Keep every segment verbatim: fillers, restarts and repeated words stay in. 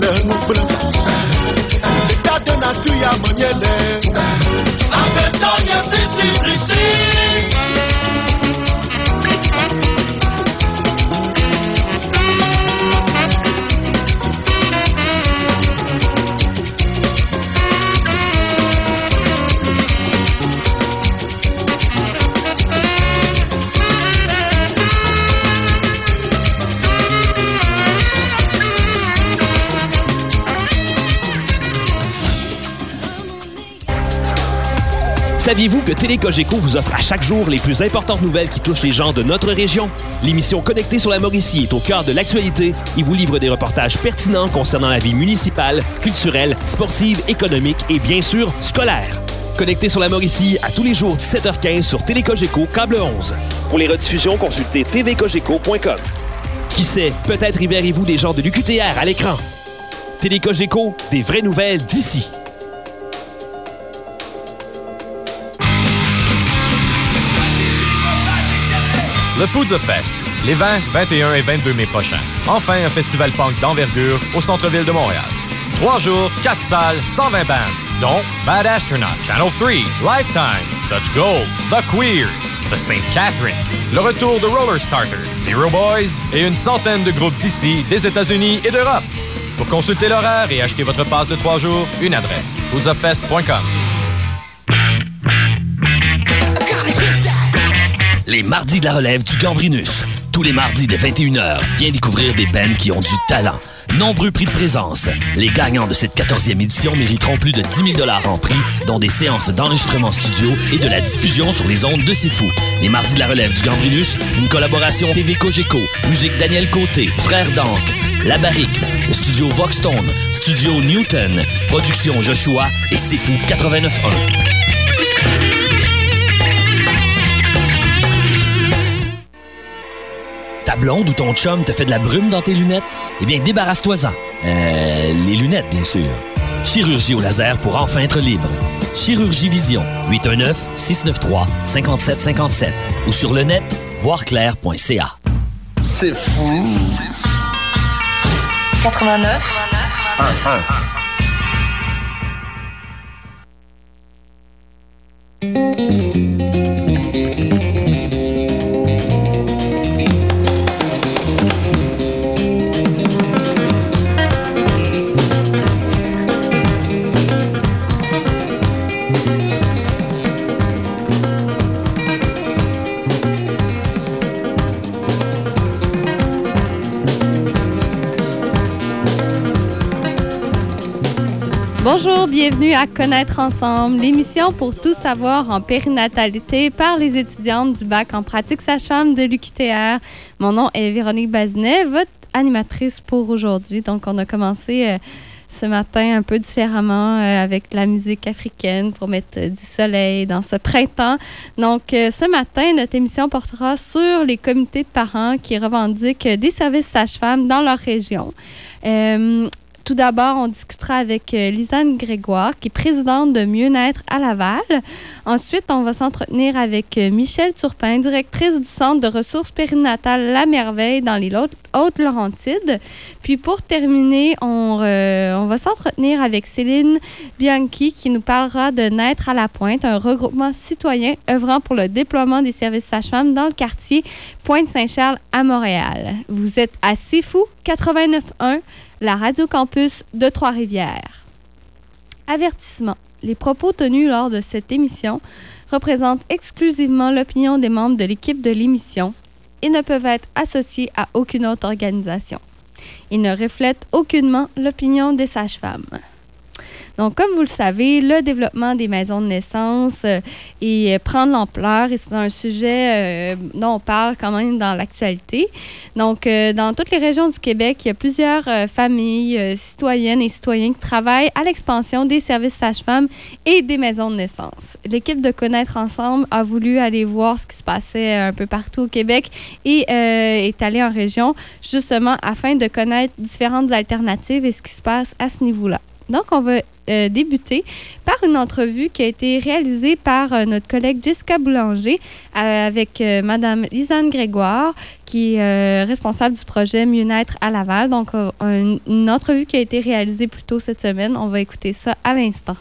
Saviez-vous que Télécogeco vous offre à chaque jour les plus importantes nouvelles qui touchent les gens de notre région? L'émission Connectée sur la Mauricie est au cœur de l'actualité et vous livre des reportages pertinents concernant la vie municipale, culturelle, sportive, économique et bien sûr scolaire. Connectée sur la Mauricie à tous les jours dix-sept heures quinze sur Télécogeco Câble onze. Pour les rediffusions, consultez t v cogeco point com. Qui sait, peut-être y verrez-vous des gens de l'U Q T R à l'écran. Télécogeco, des vraies nouvelles d'ici. Le Poudza Fest, les vingt, vingt et un et vingt-deux mai prochains. Enfin, un festival punk d'envergure au centre-ville de Montréal. Trois jours, quatre salles, cent vingt bandes, dont Bad Astronaut, Channel trois, Lifetime, Such Gold, The Queers, The Saint Catharines, le retour de Roller Starters, Zero Boys et une centaine de groupes d'ici, des États-Unis et d'Europe. Pour consulter l'horaire et acheter votre passe de trois jours, une adresse, poudza fest point com. Les mardis de la relève du Gambrinus. Tous les mardis dès vingt et une heures, viens découvrir des bands qui ont du talent. Nombreux prix de présence. Les gagnants de cette quatorzième édition mériteront plus de dix mille dollars en prix, dont des séances d'enregistrement studio et de la diffusion sur les ondes de C'est Fou. Les mardis de la relève du Gambrinus, une collaboration T V Cogeco, musique Daniel Côté, Frère Dank, La Barrique, le studio Voxstone, studio Newton, production Joshua et C'est Fou quatre-vingt-neuf un. Ta blonde ou ton chum te fait de la brume dans tes lunettes? Eh bien, débarrasse-toi-en. Euh, les lunettes, bien sûr. Chirurgie au laser pour enfin être libre. Chirurgie Vision, huit un neuf, six neuf trois, cinq sept cinq sept ou sur le net, voir clair point c a. C'est fou. quatre-vingt-neuf un un. Bonjour, bienvenue à Connaître ensemble, l'émission pour tout savoir en périnatalité par les étudiantes du bac en pratique sage-femme de l'U Q T R. Mon nom est Véronique Bazinet, votre animatrice pour aujourd'hui. Donc, on a commencé euh, ce matin un peu différemment euh, avec la musique africaine pour mettre euh, du soleil dans ce printemps. Donc, euh, ce matin, notre émission portera sur les comités de parents qui revendiquent des services sage-femme dans leur région. Euh, Tout d'abord, on discutera avec Lisanne Grégoire, qui est présidente de Mieux-être à Laval. Ensuite, on va s'entretenir avec Michèle Turpin, directrice du Centre de ressources périnatales La Merveille dans les Hautes-Laurentides. Puis pour terminer, on, euh, on va s'entretenir avec Céline Bianchi, qui nous parlera de Naître à la Pointe, un regroupement citoyen œuvrant pour le déploiement des services sages-femmes dans le quartier Pointe-Saint-Charles à Montréal. Vous êtes à C'est Fou quatre-vingt-neuf un, la Radio Campus de Trois-Rivières. Avertissement. Les propos tenus lors de cette émission représentent exclusivement l'opinion des membres de l'équipe de l'émission et ne peuvent être associés à aucune autre organisation. Ils ne reflètent aucunement l'opinion des sages-femmes. Donc, comme vous le savez, le développement des maisons de naissance euh, et, euh, prend de l'ampleur et c'est un sujet euh, dont on parle quand même dans l'actualité. Donc, euh, dans toutes les régions du Québec, il y a plusieurs euh, familles euh, citoyennes et citoyens qui travaillent à l'expansion des services sages-femmes et des maisons de naissance. L'équipe de Connaître ensemble a voulu aller voir ce qui se passait un peu partout au Québec et euh, est allée en région justement afin de connaître différentes alternatives et ce qui se passe à ce niveau-là. Donc, on va euh, débuter par une entrevue qui a été réalisée par euh, notre collègue Jessica Boulanger euh, avec euh, Mme Lisanne Grégoire, qui est euh, responsable du projet Mieux-être à Laval. Donc, euh, une, une entrevue qui a été réalisée plus tôt cette semaine. On va écouter ça à l'instant.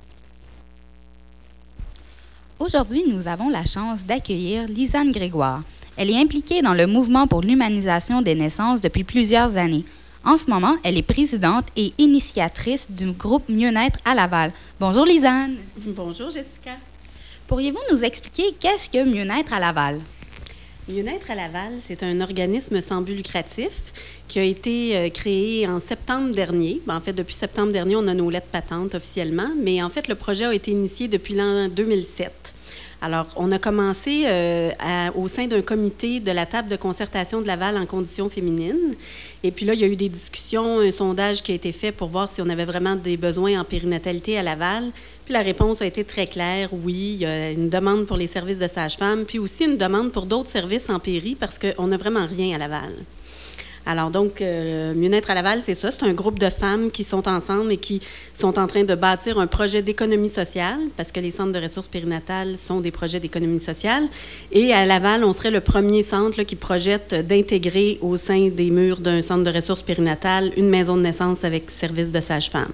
Aujourd'hui, nous avons la chance d'accueillir Lisanne Grégoire. Elle est impliquée dans le mouvement pour l'humanisation des naissances depuis plusieurs années. En ce moment, elle est présidente et initiatrice du groupe Mieux-être à Laval. Bonjour Lisanne. Bonjour Jessica. Pourriez-vous nous expliquer qu'est-ce que Mieux-être à Laval? Mieux-être à Laval, c'est un organisme sans but lucratif qui a été euh, créé en septembre dernier. Ben, en fait, depuis septembre dernier, on a nos lettres patentes officiellement, mais en fait, le projet a été initié depuis l'an deux mille sept. Alors, on a commencé euh, à, au sein d'un comité de la table de concertation de Laval en conditions féminines. Et puis là, il y a eu des discussions, un sondage qui a été fait pour voir si on avait vraiment des besoins en périnatalité à Laval. Puis la réponse a été très claire, oui, il y a une demande pour les services de sage-femme, puis aussi une demande pour d'autres services en péri parce qu'on n'a vraiment rien à Laval. Alors donc, euh, Mieux-être à Laval, c'est ça, c'est un groupe de femmes qui sont ensemble et qui sont en train de bâtir un projet d'économie sociale, parce que les centres de ressources périnatales sont des projets d'économie sociale. Et à Laval, on serait le premier centre là, qui projette d'intégrer au sein des murs d'un centre de ressources périnatales une maison de naissance avec service de sage-femme.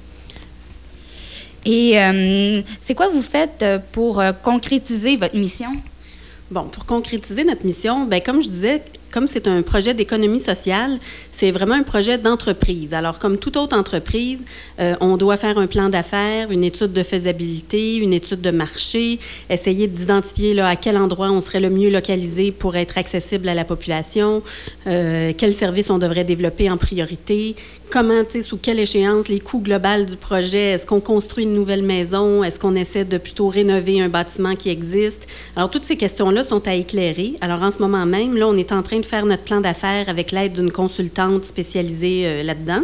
Et euh, c'est quoi vous faites pour euh, concrétiser votre mission? Bon, pour concrétiser notre mission, bien, comme je disais, comme c'est un projet d'économie sociale, c'est vraiment un projet d'entreprise. Alors, comme toute autre entreprise, euh, on doit faire un plan d'affaires, une étude de faisabilité, une étude de marché, essayer d'identifier là, à quel endroit on serait le mieux localisé pour être accessible à la population, euh, quels services on devrait développer en priorité, comment, tu sais, sous quelle échéance, les coûts globaux du projet, est-ce qu'on construit une nouvelle maison, est-ce qu'on essaie de plutôt rénover un bâtiment qui existe. Alors, toutes ces questions-là sont à éclairer. Alors, en ce moment même, là, on est en train de faire notre plan d'affaires avec l'aide d'une consultante spécialisée euh, là-dedans.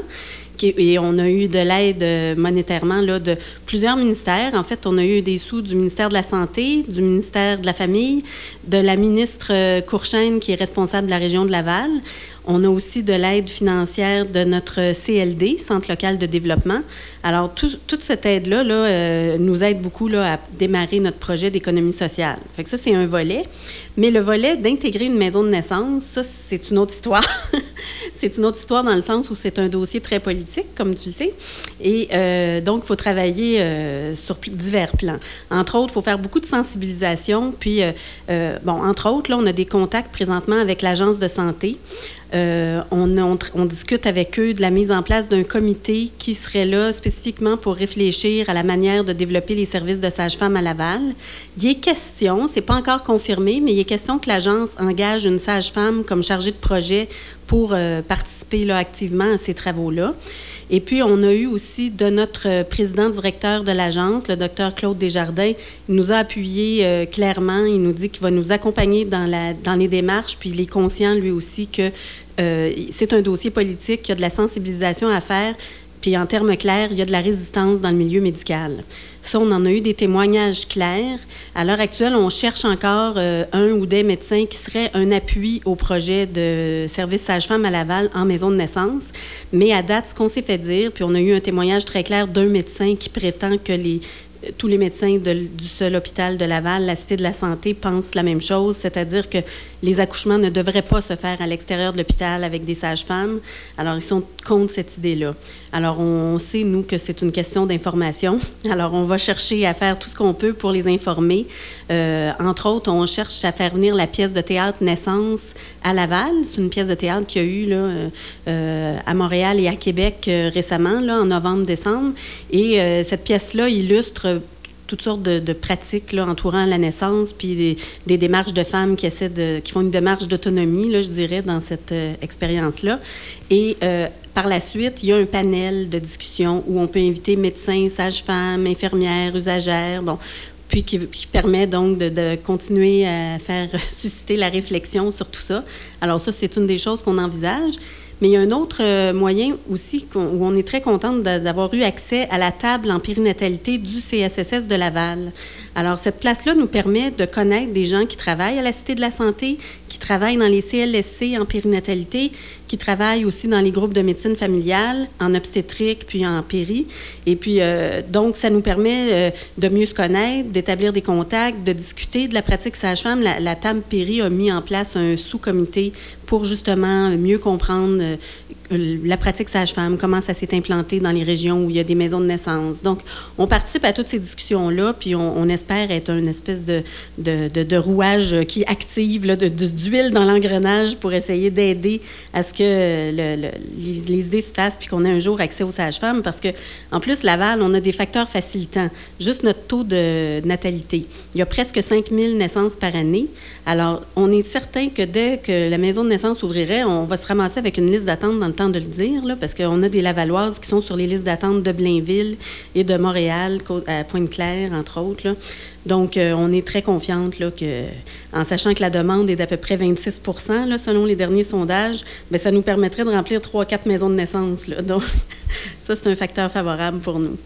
Et on a eu de l'aide monétairement là, de plusieurs ministères. En fait, on a eu des sous du ministère de la Santé, du ministère de la Famille, de la ministre Courchaine, qui est responsable de la région de Laval. On a aussi de l'aide financière de notre C L D, Centre local de développement. Alors, tout, toute cette aide-là là, euh, nous aide beaucoup là, à démarrer notre projet d'économie sociale. Fait que ça, c'est un volet. Mais le volet d'intégrer une maison de naissance, ça, c'est une autre histoire. C'est une autre histoire dans le sens où c'est un dossier très politique, comme tu le sais. Et euh, donc, il faut travailler euh, sur divers plans. Entre autres, il faut faire beaucoup de sensibilisation. Puis, euh, euh, bon, entre autres, là, on a des contacts présentement avec l'Agence de santé. Euh, on, on, on discute avec eux de la mise en place d'un comité qui serait là spécifiquement pour réfléchir à la manière de développer les services de sage-femme à Laval. Il est question, c'est pas encore confirmé, mais il est question que l'agence engage une sage-femme comme chargée de projet pour euh, participer là, activement à ces travaux-là. Et puis, on a eu aussi de notre président-directeur de l'agence, le docteur Claude Desjardins, il nous a appuyé euh, clairement. Il nous dit qu'il va nous accompagner dans, la, dans les démarches, puis il est conscient, lui aussi, que euh, c'est un dossier politique, qu'il y a de la sensibilisation à faire, puis en termes clairs, il y a de la résistance dans le milieu médical. Ça, on en a eu des témoignages clairs. À l'heure actuelle, on cherche encore euh, un ou des médecins qui seraient un appui au projet de service sage-femme à Laval en maison de naissance. Mais à date, ce qu'on s'est fait dire, puis on a eu un témoignage très clair d'un médecin qui prétend que les tous les médecins de, du seul hôpital de Laval, la Cité de la Santé, pensent la même chose, c'est-à-dire que les accouchements ne devraient pas se faire à l'extérieur de l'hôpital avec des sages-femmes. Alors, ils sont contre cette idée-là. Alors, on sait, nous, que c'est une question d'information. Alors, on va chercher à faire tout ce qu'on peut pour les informer. Euh, entre autres, on cherche à faire venir la pièce de théâtre Naissance à Laval. C'est une pièce de théâtre qu'il y a eu là, euh, à Montréal et à Québec euh, récemment, là, en novembre-décembre. Et euh, cette pièce-là illustre toutes sortes de, de pratiques là, entourant la naissance, puis des, des démarches de femmes qui essaient de, qui font une démarche d'autonomie, là, je dirais, dans cette euh, expérience-là. Et euh, par la suite, il y a un panel de discussion où on peut inviter médecins, sages-femmes, infirmières, usagères, bon, puis qui, qui permet donc de, de continuer à faire susciter la réflexion sur tout ça. Alors ça, c'est une des choses qu'on envisage. Mais il y a un autre moyen aussi où on est très contente d'avoir eu accès à la table en périnatalité du C S S S de Laval. Alors, cette place-là nous permet de connaître des gens qui travaillent à la Cité de la Santé, qui travaillent dans les C L S C en périnatalité, qui travaillent aussi dans les groupes de médecine familiale, en obstétrique, puis en péri. Et puis, euh, donc, ça nous permet euh, de mieux se connaître, d'établir des contacts, de discuter de la pratique sage-femme. La, la table péri a mis en place un sous-comité pour justement mieux comprendre euh, la pratique sage-femme, comment ça s'est implanté dans les régions où il y a des maisons de naissance. Donc, on participe à toutes ces discussions-là, puis on, on espère être une espèce de, de, de, de rouage qui active, là, de, de, d'huile dans l'engrenage pour essayer d'aider à ce que le, le, les, les idées se fassent puis qu'on ait un jour accès aux sages-femmes. Parce que, en plus, Laval, on a des facteurs facilitants. Juste notre taux de natalité. Il y a presque cinq mille naissances par année. Alors, on est certain que dès que la maison de naissance ouvrirait, on va se ramasser avec une liste d'attente dans le temps de le dire, là, parce qu'on a des Lavalloises qui sont sur les listes d'attente de Blainville et de Montréal, à Pointe-Claire, entre autres, là. Donc, euh, on est très confiante là, que, en sachant que la demande est d'à peu près vingt-six pour cent là, selon les derniers sondages, bien, ça nous permettrait de remplir trois à quatre maisons de naissance. Là. Donc, ça, c'est un facteur favorable pour nous.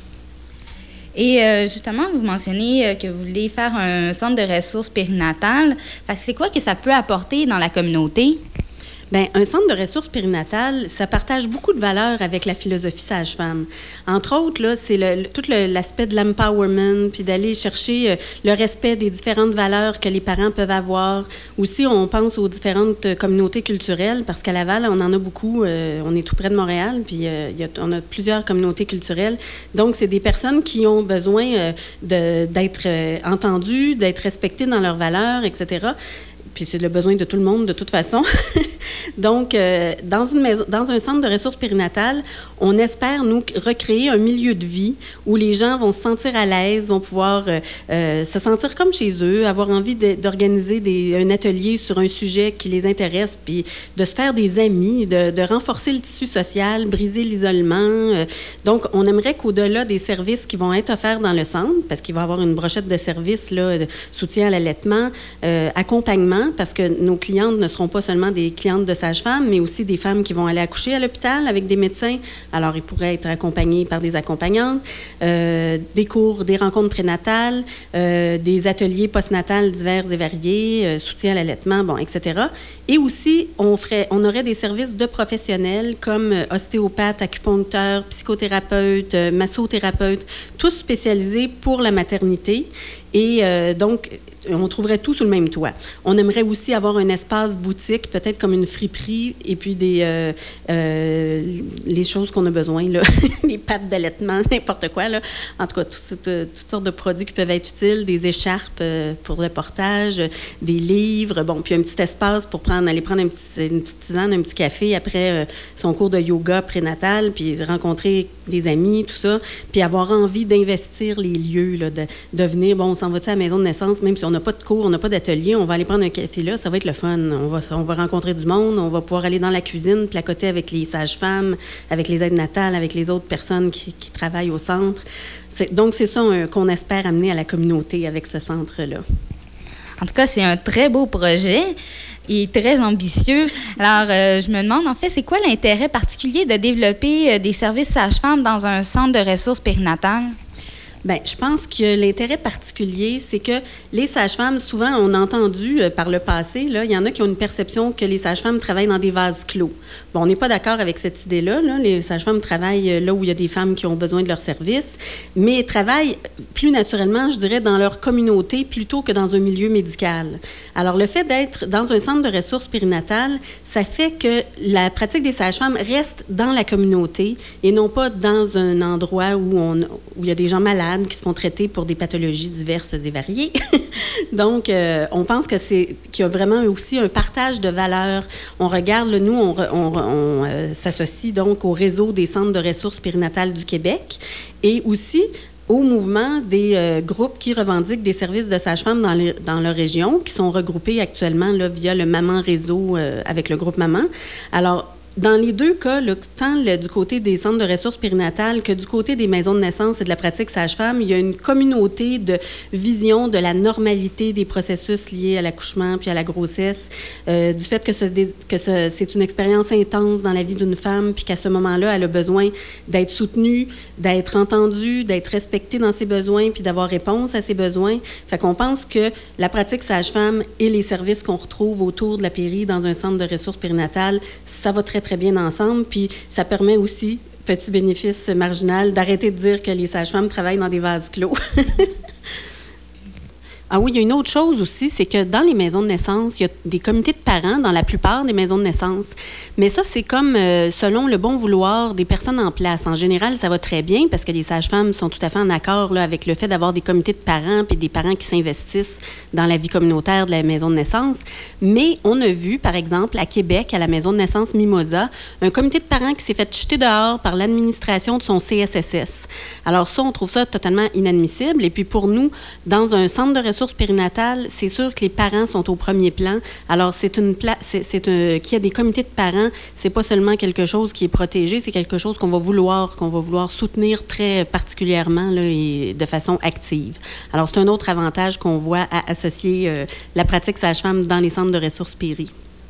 Et euh, justement, vous mentionnez euh, que vous voulez faire un centre de ressources périnatales. Fait que c'est quoi que ça peut apporter dans la communauté? Bien, un centre de ressources périnatales, ça partage beaucoup de valeurs avec la philosophie sage-femme. Entre autres, là, c'est le, le, tout le, l'aspect de l'empowerment, puis d'aller chercher euh, le respect des différentes valeurs que les parents peuvent avoir. Aussi, on pense aux différentes communautés culturelles, parce qu'à Laval, on en a beaucoup. Euh, on est tout près de Montréal, puis euh, y a, on a plusieurs communautés culturelles. Donc, c'est des personnes qui ont besoin euh, de, d'être euh, entendues, d'être respectées dans leurs valeurs, et cetera. Puis c'est le besoin de tout le monde, de toute façon. Donc, euh, dans, une maison, dans un centre de ressources périnatales, on espère, nous, recréer un milieu de vie où les gens vont se sentir à l'aise, vont pouvoir euh, euh, se sentir comme chez eux, avoir envie de, d'organiser des, un atelier sur un sujet qui les intéresse, puis de se faire des amis, de, de renforcer le tissu social, briser l'isolement. Euh, donc, on aimerait qu'au-delà des services qui vont être offerts dans le centre, parce qu'il va y avoir une brochette de services, là, de soutien à l'allaitement, euh, accompagnement, parce que nos clientes ne seront pas seulement des clientes de sages-femmes, mais aussi des femmes qui vont aller accoucher à l'hôpital avec des médecins. Alors, ils pourraient être accompagnés par des accompagnantes, euh, des cours, des rencontres prénatales, euh, des ateliers postnatales divers et variés, euh, soutien à l'allaitement, bon, et cetera. Et aussi, on ferait, on aurait des services de professionnels comme ostéopathes, acupuncteurs, psychothérapeutes, euh, massothérapeutes, tous spécialisés pour la maternité. Et euh, donc, on trouverait tout sous le même toit. On aimerait aussi avoir un espace boutique, peut-être comme une friperie, et puis des euh, euh, les choses qu'on a besoin, là, les pâtes d'allaitement, n'importe quoi, là. En tout cas, toutes, toutes sortes de produits qui peuvent être utiles, des écharpes euh, pour le portage, des livres, bon, puis un petit espace pour prendre, aller prendre un petit, une petite tisane, un petit café après euh, son cours de yoga prénatal, puis rencontrer des amis, tout ça, puis avoir envie d'investir les lieux, là, de, de venir, bon, on s'en va-tu à la maison de naissance, même si on n'a pas de cours, on n'a pas d'atelier, on va aller prendre un café là, ça va être le fun. On va, on va rencontrer du monde, on va pouvoir aller dans la cuisine, placoter avec les sages-femmes, avec les aides natales, avec les autres personnes qui, qui travaillent au centre. C'est, donc, c'est ça un, qu'on espère amener à la communauté avec ce centre-là. En tout cas, c'est un très beau projet et très ambitieux. Alors, euh, je me demande, en fait, c'est quoi l'intérêt particulier de développer euh, des services sages-femmes dans un centre de ressources périnatales? Bien, je pense que l'intérêt particulier, c'est que les sages-femmes, souvent, on a entendu euh, par le passé, là, il y en a qui ont une perception que les sages-femmes travaillent dans des vases clos. Bon, on n'est pas d'accord avec cette idée-là, là. Les sages-femmes travaillent là où il y a des femmes qui ont besoin de leurs services, mais travaillent plus naturellement, je dirais, dans leur communauté plutôt que dans un milieu médical. Alors, le fait d'être dans un centre de ressources périnatales, ça fait que la pratique des sages-femmes reste dans la communauté et non pas dans un endroit où, on, où il y a des gens malades qui se font traiter pour des pathologies diverses et variées. Donc, euh, on pense que c'est qu'il y a vraiment aussi un partage de valeurs. On regarde, là, nous, on, on, on euh, s'associe donc au réseau des centres de ressources périnatales du Québec et aussi au mouvement des euh, groupes qui revendiquent des services de sage-femme dans, les, dans leur région, qui sont regroupés actuellement là, via le Maman Réseau euh, avec le groupe Maman. Alors, dans les deux cas, là, tant le, du côté des centres de ressources périnatales que du côté des maisons de naissance et de la pratique sage-femme, il y a une communauté de vision de la normalité des processus liés à l'accouchement puis à la grossesse, euh, du fait que, ce, que ce, c'est une expérience intense dans la vie d'une femme puis qu'à ce moment-là, elle a besoin d'être soutenue, d'être entendue, d'être respectée dans ses besoins puis d'avoir réponse à ses besoins. Fait qu'on pense que la pratique sage-femme et les services qu'on retrouve autour de la péri dans un centre de ressources périnatales, ça va très, très bien ensemble. Puis ça permet aussi, petit bénéfice marginal, d'arrêter de dire que les sages-femmes travaillent dans des vases clos. Ah oui, il y a une autre chose aussi, c'est que dans les maisons de naissance, il y a des comités de parents dans la plupart des maisons de naissance. Mais ça, c'est comme euh, selon le bon vouloir des personnes en place. En général, ça va très bien parce que les sages-femmes sont tout à fait en accord là, avec le fait d'avoir des comités de parents puis des parents qui s'investissent dans la vie communautaire de la maison de naissance. Mais on a vu, par exemple, à Québec, à la maison de naissance Mimosa, un comité de parents qui s'est fait jeter dehors par l'administration de son C S S S. Alors ça, on trouve ça totalement inadmissible. Et puis pour nous, dans un centre de ressources périnatales, c'est sûr que les parents sont au premier plan. Alors, c'est une place, c'est, c'est un, qu'il y a des comités de parents, c'est pas seulement quelque chose qui est protégé, c'est quelque chose qu'on va vouloir, qu'on va vouloir soutenir très particulièrement là, et de façon active. Alors, c'est un autre avantage qu'on voit à associer euh, la pratique sage-femme dans les centres de ressources péri.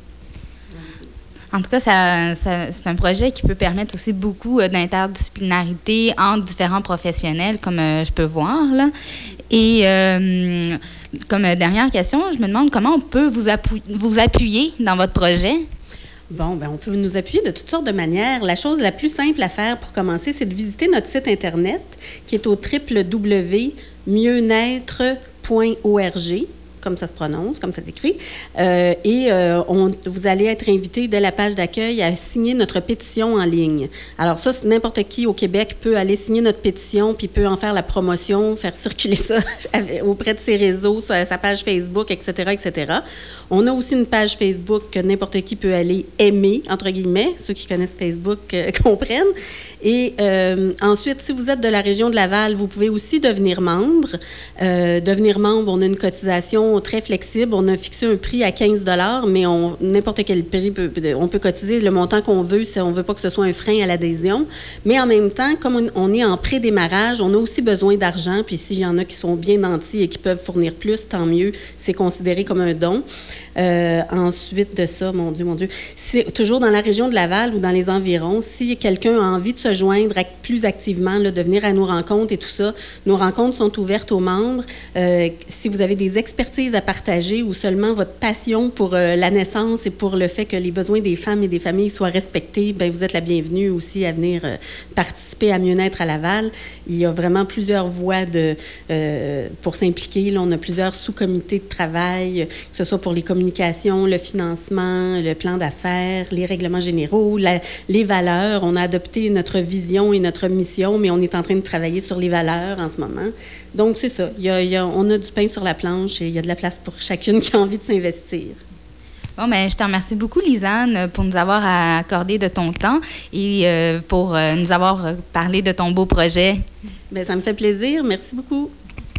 En tout cas, ça, ça, c'est un projet qui peut permettre aussi beaucoup euh, d'interdisciplinarité entre différents professionnels, comme euh, je peux voir, là. Et euh, comme dernière question, je me demande comment on peut vous, appu- vous appuyer dans votre projet. Bon, ben on peut nous appuyer de toutes sortes de manières. La chose la plus simple à faire pour commencer, c'est de visiter notre site Internet qui est au w w w point mieux naître point org. Comme ça se prononce, comme ça s'écrit. Euh, et euh, on, vous allez être invité dès la page d'accueil à signer notre pétition en ligne. Alors ça, n'importe qui au Québec peut aller signer notre pétition puis peut en faire la promotion, faire circuler ça auprès de ses réseaux, sur sa page Facebook, et cetera, et cetera. On a aussi une page Facebook que n'importe qui peut aller aimer, entre guillemets, ceux qui connaissent Facebook euh, comprennent. Et euh, ensuite, si vous êtes de la région de Laval, vous pouvez aussi devenir membre. Euh, devenir membre, on a une cotisation très flexible. On a fixé un prix à quinze dollars, mais on, n'importe quel prix, peut, on peut cotiser le montant qu'on veut. On ne veut pas que ce soit un frein à l'adhésion. Mais en même temps, comme on, on est en pré-démarrage, on a aussi besoin d'argent. Puis s'il y en a qui sont bien nantis et qui peuvent fournir plus, tant mieux. C'est considéré comme un don. Euh, ensuite de ça, mon Dieu, mon Dieu, c'est toujours dans la région de Laval ou dans les environs. Si quelqu'un a envie de se joindre plus activement, là, de venir à nos rencontres et tout ça, nos rencontres sont ouvertes aux membres. Euh, si vous avez des expertises à partager ou seulement votre passion pour euh, la naissance et pour le fait que les besoins des femmes et des familles soient respectés, bien, vous êtes la bienvenue aussi à venir euh, participer à Mieux-être à Laval. Il y a vraiment plusieurs voies de, euh, pour s'impliquer. Là, on a plusieurs sous-comités de travail, que ce soit pour les communications, le financement, le plan d'affaires, les règlements généraux, la, les valeurs. On a adopté notre vision et notre mission, mais on est en train de travailler sur les valeurs en ce moment. Donc, c'est ça. Il y a, il y a, on a du pain sur la planche et il y a de la place pour chacune qui a envie de s'investir. Bon, bien, je te remercie beaucoup, Lisanne, pour nous avoir accordé de ton temps et euh, pour euh, nous avoir parlé de ton beau projet. Bien, ça me fait plaisir. Merci beaucoup.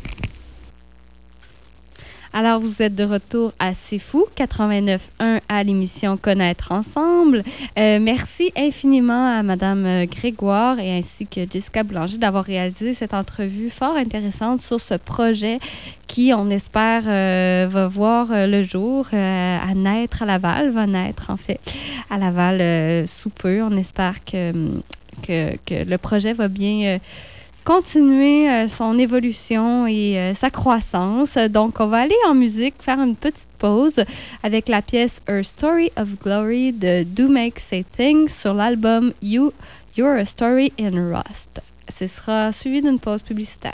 Alors, vous êtes de retour à C'est Fou, quatre-vingt-neuf point un à l'émission Connaître ensemble. Euh, merci infiniment à Mme Grégoire et ainsi que Jessica Boulanger d'avoir réalisé cette entrevue fort intéressante sur ce projet qui, on espère, euh, va voir le jour euh, à naître à Laval, va naître en fait à Laval euh, sous peu. On espère que, que, que le projet va bien... Euh, continuer euh, son évolution et euh, sa croissance. Donc, on va aller en musique, faire une petite pause avec la pièce Her Story of Glory de Do Make Say Things sur l'album You, You're a Story in Rust. Ce sera suivi d'une pause publicitaire.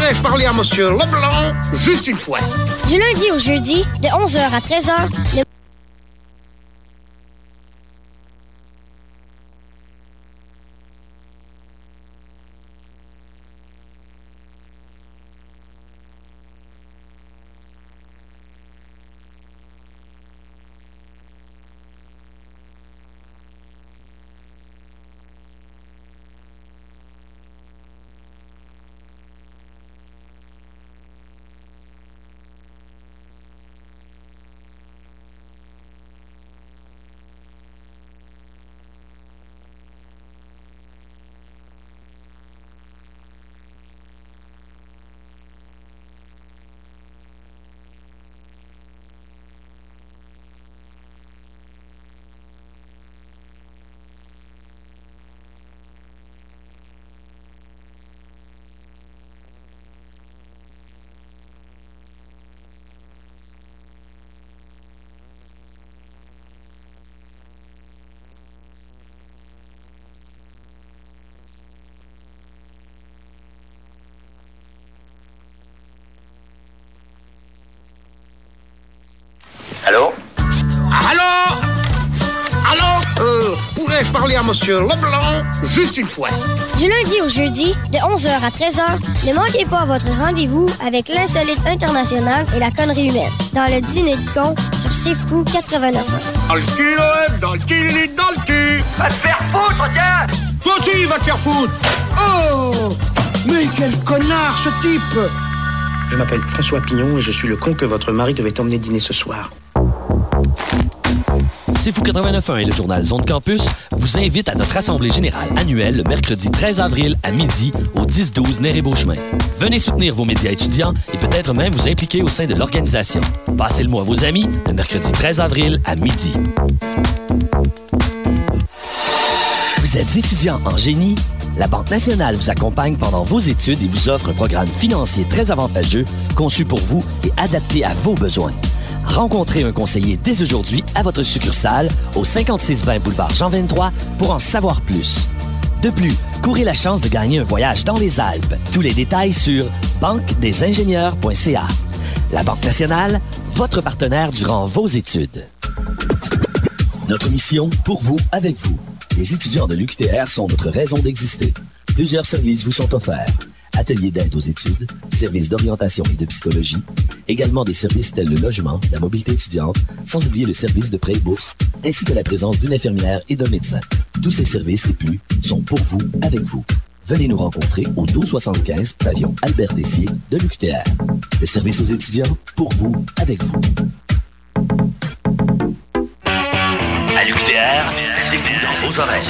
pourrais-je parler à Monsieur Leblanc juste une fois? Du lundi au jeudi, de onze heures à treize heures, le... Allô? Allô? Allô? Euh, pourrais-je parler à Monsieur Leblanc juste une fois? Du lundi au jeudi, de onze heures à treize heures, ne manquez pas votre rendez-vous avec l'insolite international et la connerie humaine dans le dîner de con sur C'est Fou quatre-vingt-neuf. Dans le cul, là, dans le cul, dans le cul! Va te faire foutre, tiens! Toi aussi, va te faire foutre! Oh! Mais quel connard, ce type! Je m'appelle François Pignon et je suis le con que votre mari devait emmener dîner ce soir. C'est Fou quatre-vingt-neuf point un et le journal Zone Campus vous invite à notre assemblée générale annuelle le mercredi treize avril à midi au dix douze Néré-Beauchemin. Venez soutenir vos médias étudiants et peut-être même vous impliquer au sein de l'organisation. Passez le mot à vos amis le mercredi treize avril à midi. Vous êtes étudiant en génie? La Banque nationale vous accompagne pendant vos études et vous offre un programme financier très avantageux conçu pour vous et adapté à vos besoins. Rencontrez un conseiller dès aujourd'hui à votre succursale au cinquante-six vingt boulevard Jean vingt-trois pour en savoir plus. De plus, courez la chance de gagner un voyage dans les Alpes. Tous les détails sur banque des ingénieurs point c a. La Banque nationale, votre partenaire durant vos études. Notre mission, pour vous, avec vous. Les étudiants de l'U Q T R sont notre raison d'exister. Plusieurs services vous sont offerts. Ateliers d'aide aux études, services d'orientation et de psychologie, également des services tels le logement, la mobilité étudiante, sans oublier le service de prêt et bourse, ainsi que la présence d'une infirmière et d'un médecin. Tous ces services et plus sont pour vous, avec vous. Venez nous rencontrer au douze soixante-quinze pavillon Albert Dessier de l'U Q T R. Le service aux étudiants, pour vous, avec vous. À l'U Q T R, c'est vous dans vos oreilles.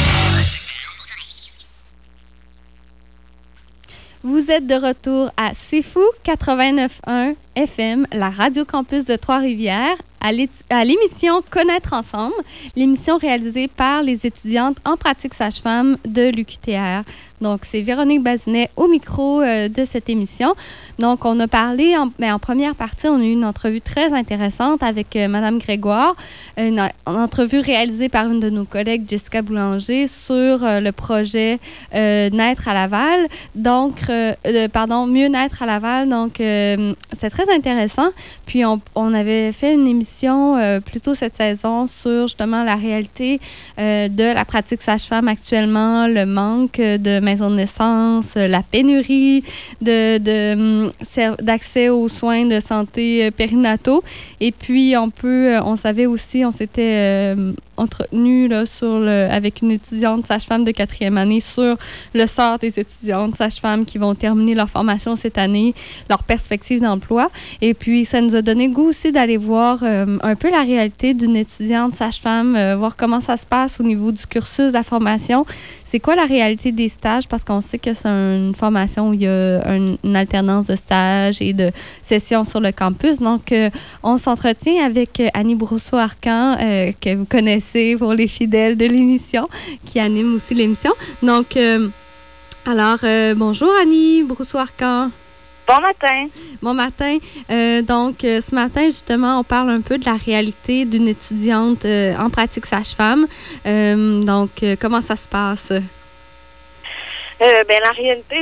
Vous êtes de retour à C'est Fou quatre-vingt-neuf point un F M, la radio campus de Trois-Rivières, à l'émission Connaître ensemble, l'émission réalisée par les étudiantes en pratique sage-femme de l'U Q T R. Donc, c'est Véronique Bazinet au micro euh, de cette émission. Donc, on a parlé, en, ben, en première partie, on a eu une entrevue très intéressante avec euh, Mme Grégoire, une, une entrevue réalisée par une de nos collègues, Jessica Boulanger, sur euh, le projet euh, Naître à Laval. Donc, euh, euh, pardon, Mieux naître à Laval. Donc, euh, c'est très intéressant. Puis, on, on avait fait une émission euh, plus tôt cette saison sur justement la réalité euh, de la pratique sage-femme actuellement, le manque de maisons de naissance, la pénurie de, de, d'accès aux soins de santé périnataux. Et puis, on peut, on savait aussi, on s'était euh, entretenu là, sur le, avec une étudiante sage-femme de quatrième année sur le sort des étudiantes sages-femmes qui vont terminer leur formation cette année, leur perspective d'emploi. Et puis, ça nous a donné le goût aussi d'aller voir euh, un peu la réalité d'une étudiante sage-femme, euh, voir comment ça se passe au niveau du cursus de la formation. C'est quoi la réalité des stages? Parce qu'on sait que c'est une formation où il y a une, une alternance de stages et de sessions sur le campus. Donc, euh, on s'entretient avec Annie Brousseau-Arcan, euh, que vous connaissez pour les fidèles de l'émission, qui anime aussi l'émission. Donc, euh, alors, euh, bonjour Annie Brousseau-Arcan. Bon matin. Bon matin. Euh, donc, euh, ce matin, justement, on parle un peu de la réalité d'une étudiante euh, en pratique sage-femme. Euh, donc, euh, comment ça se passe? Euh, ben, la réalité d'une étudiante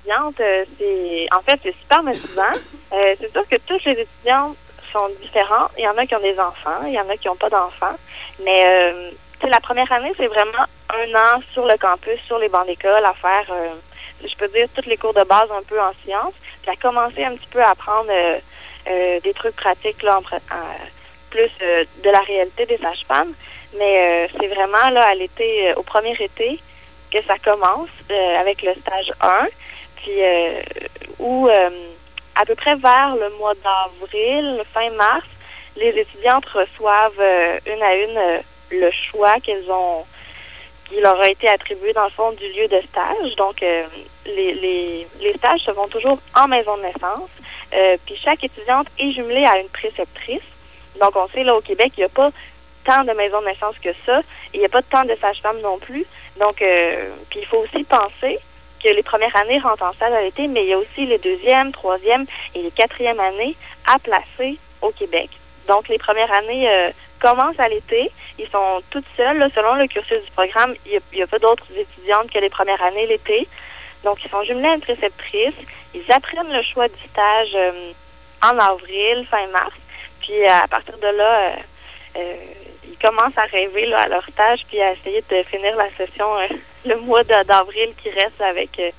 étudiantes, euh, c'est en fait, c'est super motivant. Euh, c'est sûr que toutes les étudiantes sont différents. Il y en a qui ont des enfants, il y en a qui n'ont pas d'enfants. Mais euh, la première année, c'est vraiment un an sur le campus, sur les bancs d'école, à faire, euh, je peux dire, tous les cours de base un peu en sciences, puis à commencer un petit peu à apprendre euh, euh, des trucs pratiques, là, en, en, plus euh, de la réalité des sages-femmes. Mais euh, c'est vraiment là à l'été, euh, au premier été, que ça commence euh, avec le stage un, puis euh, où euh, à peu près vers le mois d'avril, fin mars, les étudiantes reçoivent euh, une à une euh, le choix qu'elles ont, qui leur a été attribué dans le fond du lieu de stage. Donc, euh, les, les, les stages se font toujours en maison de naissance, euh, puis chaque étudiante est jumelée à une préceptrice. Donc, on sait, là, au Québec, il n'y a pas tant de maisons de naissance que ça. Il n'y a pas tant de sages-femmes non plus. Donc, euh, puis il faut aussi penser que les premières années rentrent en stage à l'été, mais il y a aussi les deuxièmes, troisièmes et les quatrièmes années à placer au Québec. Donc, les premières années euh, commencent à l'été. Ils sont toutes seules. Là, selon le cursus du programme, il n'y a, a pas d'autres étudiantes que les premières années l'été. Donc, ils sont jumelés à une préceptrice. Ils apprennent le choix du stage euh, en avril, fin mars. Puis, à partir de là, euh, euh, ils commencent à rêver là, à leur stage puis à essayer de finir la session euh, le mois de, d'avril qui reste avec euh,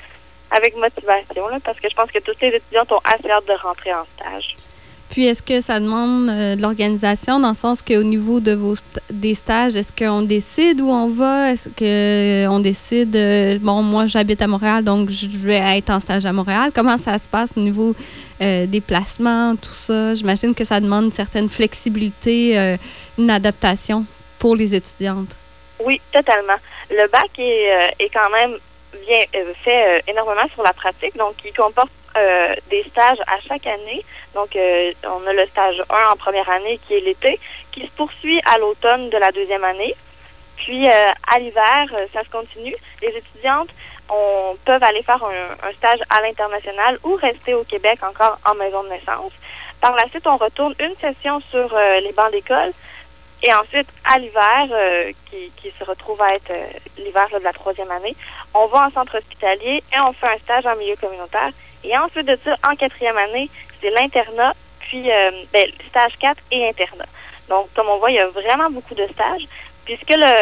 avec motivation, là, parce que je pense que toutes les étudiantes ont assez hâte de rentrer en stage. Puis, est-ce que ça demande euh, de l'organisation dans le sens qu'au niveau de vos st- des stages, est-ce qu'on décide où on va? Est-ce qu'on décide, euh, bon, moi, j'habite à Montréal, donc je vais être en stage à Montréal. Comment ça se passe au niveau euh, des placements, tout ça? J'imagine que ça demande une certaine flexibilité, euh, une adaptation pour les étudiantes. Oui, totalement. Le bac est, euh, est quand même bien euh, fait euh, énormément sur la pratique, donc il comporte Euh, des stages à chaque année. Donc, euh, on a le stage un en première année qui est l'été, qui se poursuit à l'automne de la deuxième année. Puis, euh, à l'hiver, euh, ça se continue. Les étudiantes on, peuvent aller faire un, un stage à l'international ou rester au Québec encore en maison de naissance. Par la suite, on retourne une session sur euh, les bancs d'école. Et ensuite, à l'hiver, euh, qui, qui se retrouve à être euh, l'hiver là, de la troisième année, on va en centre hospitalier et on fait un stage en milieu communautaire. Et ensuite de ça, en quatrième année, c'est l'internat, puis euh, ben, stage quatre et internat. Donc, comme on voit, il y a vraiment beaucoup de stages. Puisque le,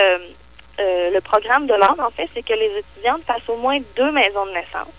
euh, le programme de l'ordre, en fait, c'est que les étudiantes fassent au moins deux maisons de naissance.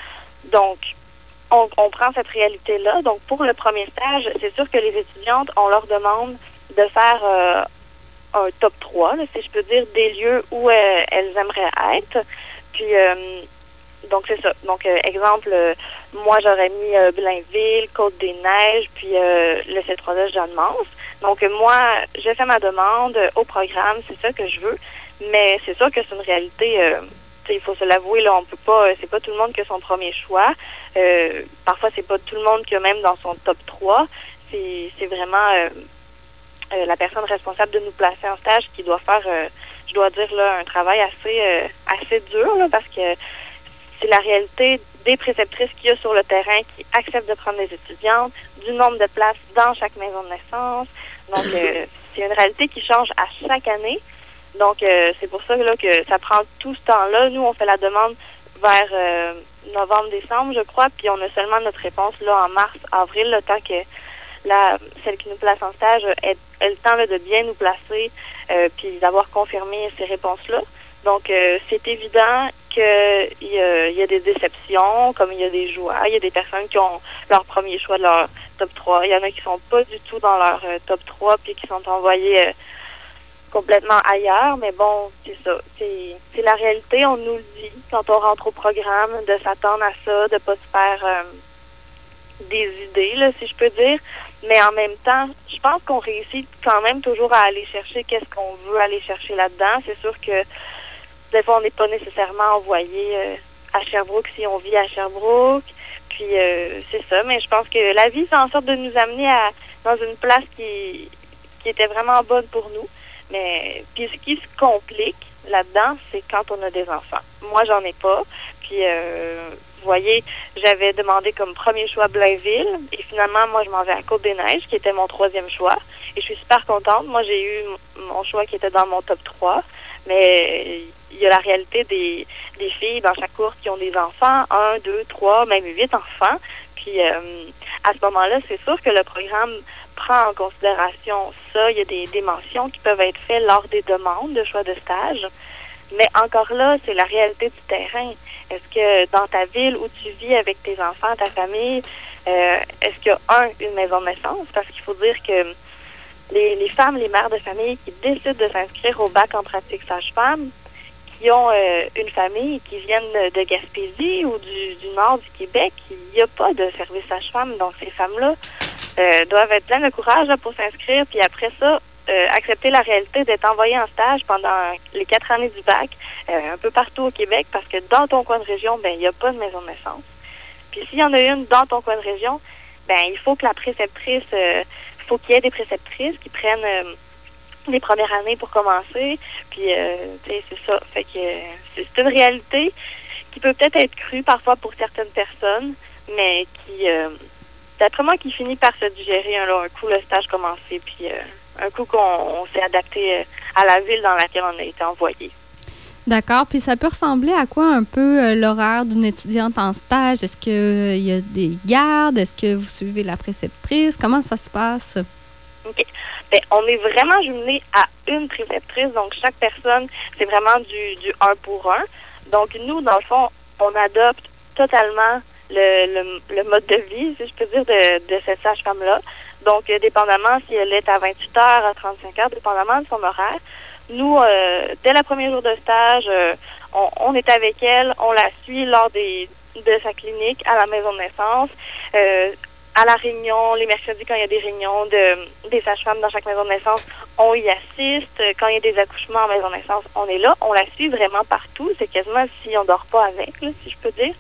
Donc, on, on prend cette réalité-là. Donc, pour le premier stage, c'est sûr que les étudiantes, on leur demande de faire euh, un top trois, là, si je peux dire, des lieux où euh, elles aimeraient être. Puis, euh, donc, c'est ça. Donc, euh, exemple, euh, moi, j'aurais mis euh, Blainville, Côte-des-Neiges, puis euh, le C trois S Jeanne-Mance. Donc, euh, moi, j'ai fait ma demande euh, au programme, c'est ça que je veux. Mais c'est sûr que c'est une réalité, euh, il faut se l'avouer, là, on peut pas, euh, c'est pas tout le monde qui a son premier choix. Euh, parfois, c'est pas tout le monde qui a même dans son top trois. C'est, c'est vraiment... Euh, Euh, la personne responsable de nous placer en stage qui doit faire, euh, je dois dire, là, un travail assez euh, assez dur, là, parce que c'est la réalité des préceptrices qu'il y a sur le terrain qui acceptent de prendre des étudiantes, du nombre de places dans chaque maison de naissance. Donc, euh, c'est une réalité qui change à chaque année. Donc, euh, c'est pour ça là, que ça prend tout ce temps-là. Nous, on fait la demande vers euh, novembre, décembre, je crois, puis on a seulement notre réponse là en mars, avril, le temps que la, celle qui nous place en stage ait, ait le temps là, de bien nous placer euh, puis d'avoir confirmé ces réponses-là. Donc, euh, c'est évident qu'il y a, il y a des déceptions, comme il y a des joies. Il y a des personnes qui ont leur premier choix de leur top trois. Il y en a qui sont pas du tout dans leur euh, top trois puis qui sont envoyés euh, complètement ailleurs. Mais bon, c'est ça. C'est, c'est la réalité. On nous le dit quand on rentre au programme, de s'attendre à ça, de pas se faire euh, des idées, là, si je peux dire. Mais en même temps, je pense qu'on réussit quand même toujours à aller chercher qu'est-ce qu'on veut aller chercher là-dedans. C'est sûr que des fois, on n'est pas nécessairement envoyé euh, à Sherbrooke si on vit à Sherbrooke. Puis, euh, c'est ça. Mais je pense que la vie fait en sorte de nous amener à dans une place qui, qui était vraiment bonne pour nous. Mais puis ce qui se complique là-dedans, c'est quand on a des enfants. Moi, j'en ai pas. Puis, euh, vous voyez, j'avais demandé comme premier choix Blainville. Et finalement, moi, je m'en vais à Côte-des-Neiges, qui était mon troisième choix. Et je suis super contente. Moi, j'ai eu mon choix qui était dans mon top trois. Mais il y a la réalité des, des filles dans chaque course qui ont des enfants, un, deux, trois, même huit enfants. Puis euh, à ce moment-là, c'est sûr que le programme prend en considération ça. Il y a des, des mentions qui peuvent être faites lors des demandes de choix de stage. Mais encore là, c'est la réalité du terrain. Est-ce que dans ta ville où tu vis avec tes enfants, ta famille, euh, est-ce qu'il y a, un, une maison de naissance? Parce qu'il faut dire que les, les femmes, les mères de famille qui décident de s'inscrire au bac en pratique sage-femme, qui ont euh, une famille qui viennent de Gaspésie ou du, du nord du Québec, il n'y a pas de service sage-femme. Donc, ces femmes-là euh, doivent être pleines de courage là, pour s'inscrire. Puis après ça, Euh, accepter la réalité d'être envoyé en stage pendant les quatre années du bac, euh, un peu partout au Québec, parce que dans ton coin de région, ben il n'y a pas de maison de naissance. Puis s'il y en a une dans ton coin de région, ben il faut que la préceptrice, euh, faut qu'il y ait des préceptrices qui prennent euh, les premières années pour commencer. Puis euh, tu sais, c'est ça. Fait que euh, c'est, c'est une réalité qui peut peut-être être crue parfois pour certaines personnes, mais qui, euh, d'après moi, qui finit par se digérer un, là, un coup le stage commencé, puis euh, un coup qu'on on s'est adapté à la ville dans laquelle on a été envoyé. D'accord. Puis ça peut ressembler à quoi un peu euh, l'horaire d'une étudiante en stage? Est-ce qu'il euh, y a des gardes? Est-ce que vous suivez la préceptrice? Comment ça se passe? OK. Bien, on est vraiment jumelé à une préceptrice. Donc, chaque personne, c'est vraiment du, du un pour un. Donc, nous, dans le fond, on adopte totalement le, le, le mode de vie, si je peux dire, de, de cette sage-femme-là. Donc, euh, dépendamment si elle est à vingt-huit heures, à trente-cinq heures, dépendamment de son horaire, nous, euh, dès le premier jour de stage, euh, on, on est avec elle, on la suit lors des, de sa clinique, à la maison de naissance, euh, à la réunion, les mercredis quand il y a des réunions de des sages-femmes dans chaque maison de naissance, on y assiste. Quand il y a des accouchements en maison de naissance, on est là, on la suit vraiment partout. C'est quasiment si on dort pas avec, là, si je peux dire.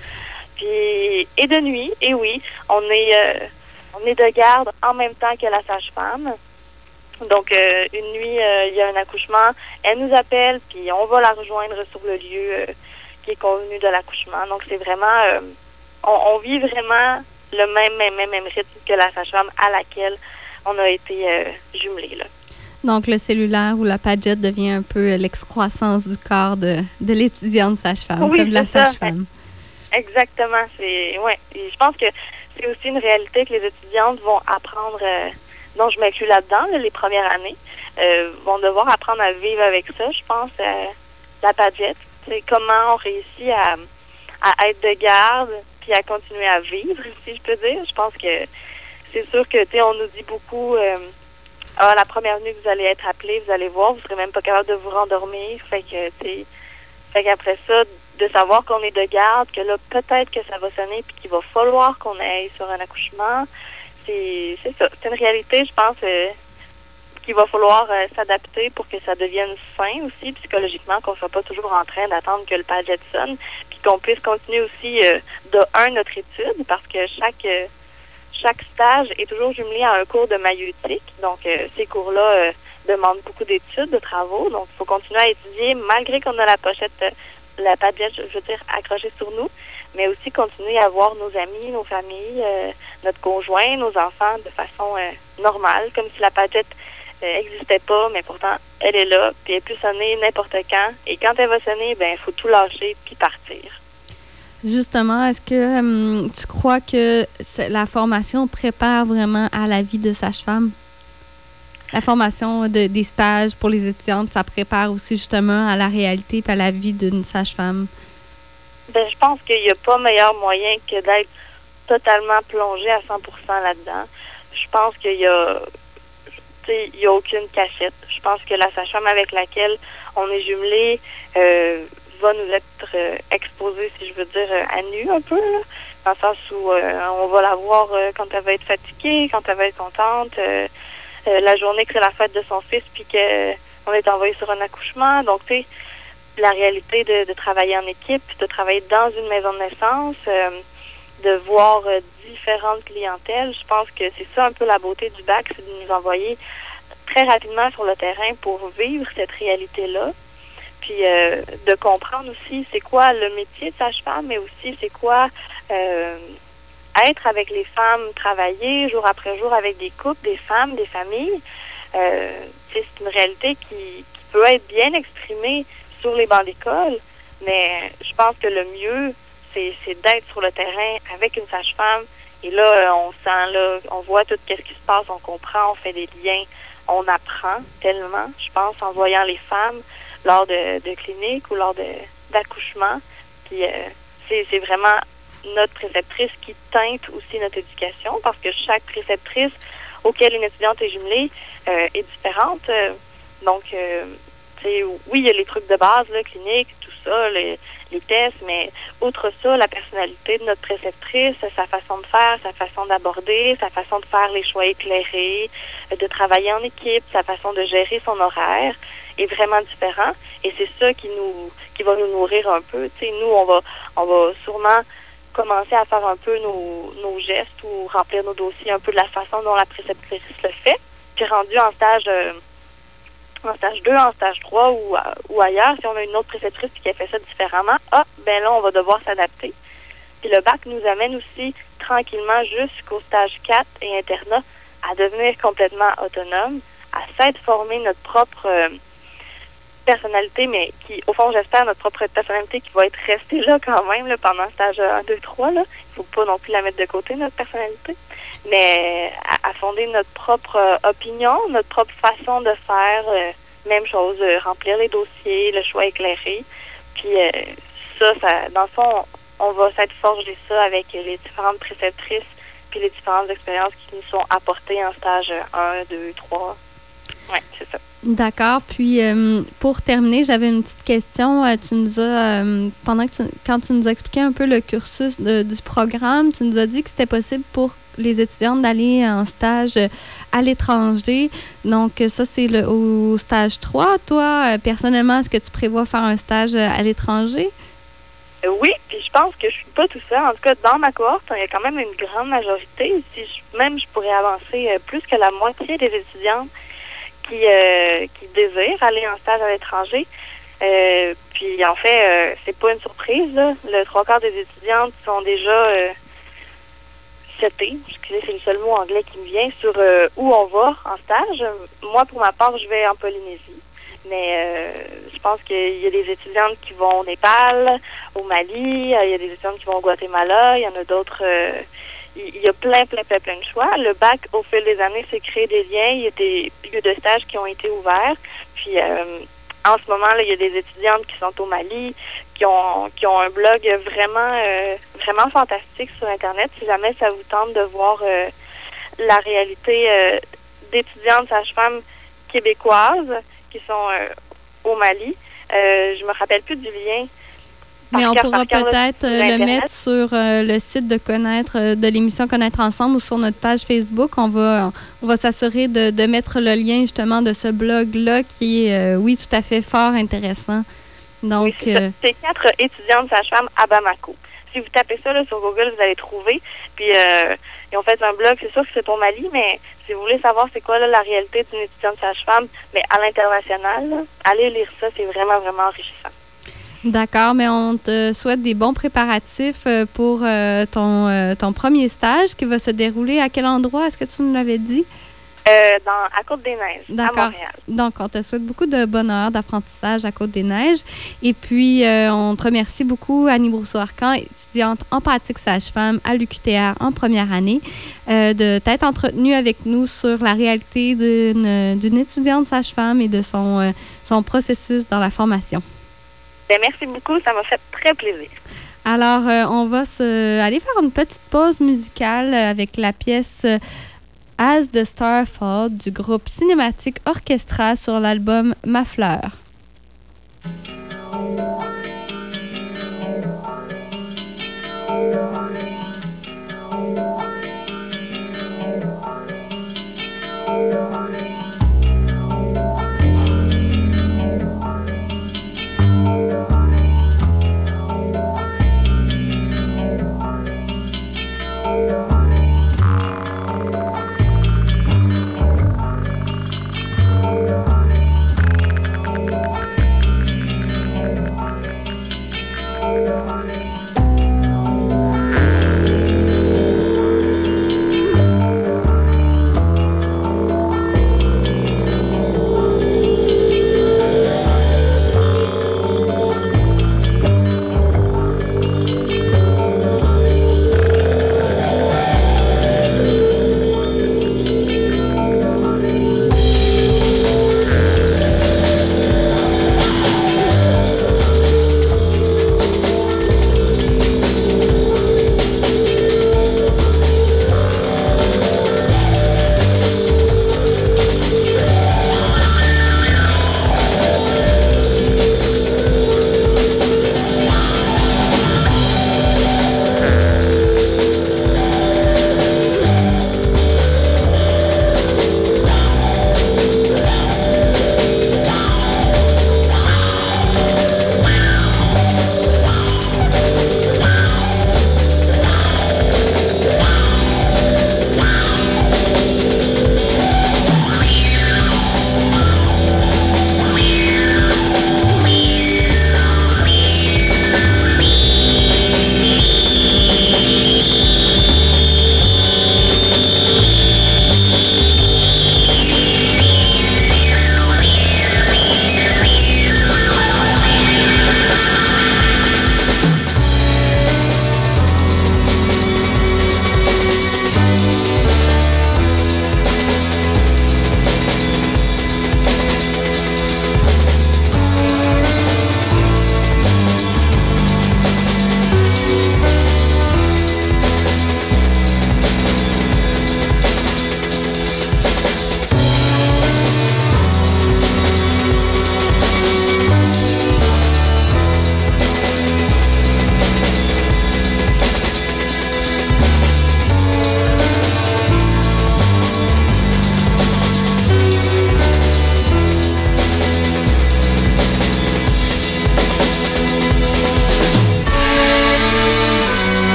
Puis, et de nuit, et oui, on est... Euh, On est de garde en même temps que la sage-femme. Donc, euh, une nuit, euh, il y a un accouchement. Elle nous appelle, puis on va la rejoindre sur le lieu euh, qui est convenu de l'accouchement. Donc, c'est vraiment... Euh, on, on vit vraiment le même, même, même, même rythme que la sage-femme à laquelle on a été euh, jumelés, là. Donc, le cellulaire ou la Padjet devient un peu l'excroissance du corps de, de l'étudiante sage-femme, oui, comme la ça. sage-femme. Exactement. C'est, ouais. Et je pense que c'est aussi une réalité que les étudiantes vont apprendre, euh, dont je m'inclus là-dedans, là, les premières années, euh, vont devoir apprendre à vivre avec ça, je pense, euh, la Padjet. C'est comment on réussit à, à être de garde puis à continuer à vivre, si je peux dire. Je pense que c'est sûr que, tu sais, on nous dit beaucoup, euh, ah, la première nuit que vous allez être appelé, vous allez voir, vous serez même pas capable de vous rendormir. Fait que, tu sais, fait qu'après ça, de savoir qu'on est de garde, que là, peut-être que ça va sonner puis qu'il va falloir qu'on aille sur un accouchement. C'est, c'est ça. C'est une réalité, je pense, euh, qu'il va falloir euh, s'adapter pour que ça devienne sain aussi, psychologiquement, qu'on soit pas toujours en train d'attendre que le Padjet sonne, puis qu'on puisse continuer aussi euh, de un, notre étude, parce que chaque euh, chaque stage est toujours jumelé à un cours de maïeutique. Donc, euh, ces cours-là euh, demandent beaucoup d'études, de travaux. Donc, il faut continuer à étudier, malgré qu'on a la pochette... Euh, la Padjet, je veux dire, accrochée sur nous, mais aussi continuer à voir nos amis, nos familles, euh, notre conjoint, nos enfants de façon euh, normale, comme si la Padjet n'existait euh, pas, mais pourtant, elle est là, puis elle peut sonner n'importe quand. Et quand elle va sonner, ben il faut tout lâcher puis partir. Justement, est-ce que hum, tu crois que la formation prépare vraiment à la vie de sage-femme? La formation de, des stages pour les étudiantes, ça prépare aussi justement à la réalité et à la vie d'une sage-femme? Ben, je pense qu'il n'y a pas meilleur moyen que d'être totalement plongé à cent pour cent là-dedans. Je pense qu'il y a, tu sais, il y a aucune cachette. Je pense que la sage-femme avec laquelle on est jumelé euh, va nous être euh, exposée, si je veux dire, euh, à nu un peu, là, dans le sens où euh, on va la voir euh, quand elle va être fatiguée, quand elle va être contente. Euh, Euh, la journée que c'est la fête de son fils puis qu'on est envoyé sur un accouchement. Donc, tu sais, la réalité de, de travailler en équipe, de travailler dans une maison de naissance, euh, de voir euh, différentes clientèles, je pense que c'est ça un peu la beauté du bac, c'est de nous envoyer très rapidement sur le terrain pour vivre cette réalité-là. Puis euh, de comprendre aussi c'est quoi le métier de sage-femme, mais aussi c'est quoi... Euh, être avec les femmes, travailler jour après jour avec des couples, des femmes, des familles, euh, c'est une réalité qui, qui peut être bien exprimé sur les bancs d'école, mais je pense que le mieux, c'est, c'est d'être sur le terrain avec une sage-femme. Et là, on sent, là, on voit tout ce qui se passe, on comprend, on fait des liens, on apprend tellement, je pense, en voyant les femmes lors de, de cliniques ou lors de, d'accouchement. Puis euh, c'est, c'est vraiment notre préceptrice qui teinte aussi notre éducation, parce que chaque préceptrice auquel une étudiante est jumelée euh, est différente. Euh, donc, euh, tu sais, oui, il y a les trucs de base, là, clinique, tout ça, les, les tests, mais outre ça, la personnalité de notre préceptrice, sa façon de faire, sa façon d'aborder, sa façon de faire les choix éclairés, de travailler en équipe, sa façon de gérer son horaire est vraiment différent. Et c'est ça qui nous, qui va nous nourrir un peu. Tu sais, nous, on va, on va sûrement commencer à faire un peu nos, nos gestes ou remplir nos dossiers un peu de la façon dont la préceptrice le fait. Puis rendu en stage, euh, en stage deux, en stage trois ou, ou ailleurs, si on a une autre préceptrice qui a fait ça différemment, ah, ben là, on va devoir s'adapter. Puis le bac nous amène aussi tranquillement jusqu'au stage quatre et internat à devenir complètement autonome, à s'être formé notre propre euh, personnalité, mais qui, au fond, j'espère, notre propre personnalité qui va être restée là quand même là, pendant le stage un, deux, trois. Là. Il ne faut pas non plus la mettre de côté, notre personnalité. Mais à, à fonder notre propre euh, opinion, notre propre façon de faire, euh, même chose, euh, remplir les dossiers, le choix éclairé. Puis euh, ça, ça, dans le fond, on va s'être forgé ça avec les différentes préceptrices puis les différentes expériences qui nous sont apportées en stage un, deux, trois. Oui, c'est ça. D'accord. Puis, euh, pour terminer, j'avais une petite question. Euh, tu nous as, euh, pendant que tu, quand tu nous as expliqué un peu le cursus de, du programme, tu nous as dit que c'était possible pour les étudiantes d'aller en stage à l'étranger. Donc, ça, c'est le, au stage trois. Toi, euh, personnellement, est-ce que tu prévois faire un stage à l'étranger? Euh, oui, puis je pense que je suis pas tout seul. En tout cas, dans ma cohorte, il y a quand même une grande majorité. Si je, même, je pourrais avancer euh, plus que la moitié des étudiantes qui, euh, qui désirent aller en stage à l'étranger. Euh, puis en fait, euh, c'est pas une surprise, là. Le trois quarts des étudiantes sont déjà euh, setées, excusez, c'est le seul mot anglais qui me vient, sur euh, où on va en stage. Moi, pour ma part, je vais en Polynésie. Mais euh, je pense qu'il y a des étudiantes qui vont au Népal, au Mali, il y a des étudiantes qui vont au Guatemala, il y en a d'autres... Euh, il y a plein, plein, plein, plein de choix. Le bac, au fil des années, s'est créé des liens. Il y a des lieux de stage qui ont été ouverts. Puis, euh, en ce moment, là, il y a des étudiantes qui sont au Mali, qui ont qui ont un blog vraiment, euh, vraiment fantastique sur Internet. Si jamais ça vous tente de voir euh, la réalité euh, d'étudiantes sages-femmes québécoises qui sont euh, au Mali, euh, je me rappelle plus du lien. Mais on cœur, pourra cœur, peut-être là, le mettre sur euh, le site de Connaître, euh, de l'émission Connaître Ensemble ou sur notre page Facebook. On va, on va s'assurer de, de mettre le lien justement de ce blog-là qui est, euh, oui, tout à fait fort intéressant. Donc, oui, c'est, euh, c'est quatre étudiantes sages-femmes à Bamako. Si vous tapez ça là, sur Google, vous allez trouver. Puis, euh, ils ont fait un blog, c'est sûr que c'est au Mali, mais si vous voulez savoir c'est quoi là, la réalité d'une étudiante sage-femme, mais à l'international, là, allez lire ça, c'est vraiment, vraiment enrichissant. D'accord, mais on te souhaite des bons préparatifs pour euh, ton, euh, ton premier stage qui va se dérouler à quel endroit? Est-ce que tu nous l'avais dit? Euh, dans, à Côte-des-Neiges, à Montréal. Donc, on te souhaite beaucoup de bonheur, d'apprentissage à Côte-des-Neiges. Et puis, euh, on te remercie beaucoup, Annie Brousseau-Arcan, étudiante en pratique sage-femme à l'U Q T R en première année, euh, de t'être entretenue avec nous sur la réalité d'une, d'une étudiante sage-femme et de son, euh, son processus dans la formation. Bien, merci beaucoup, ça m'a fait très plaisir. Alors, euh, on va se aller faire une petite pause musicale avec la pièce euh, As the Star Fall du groupe Cinématique Orchestra sur l'album Ma Fleur.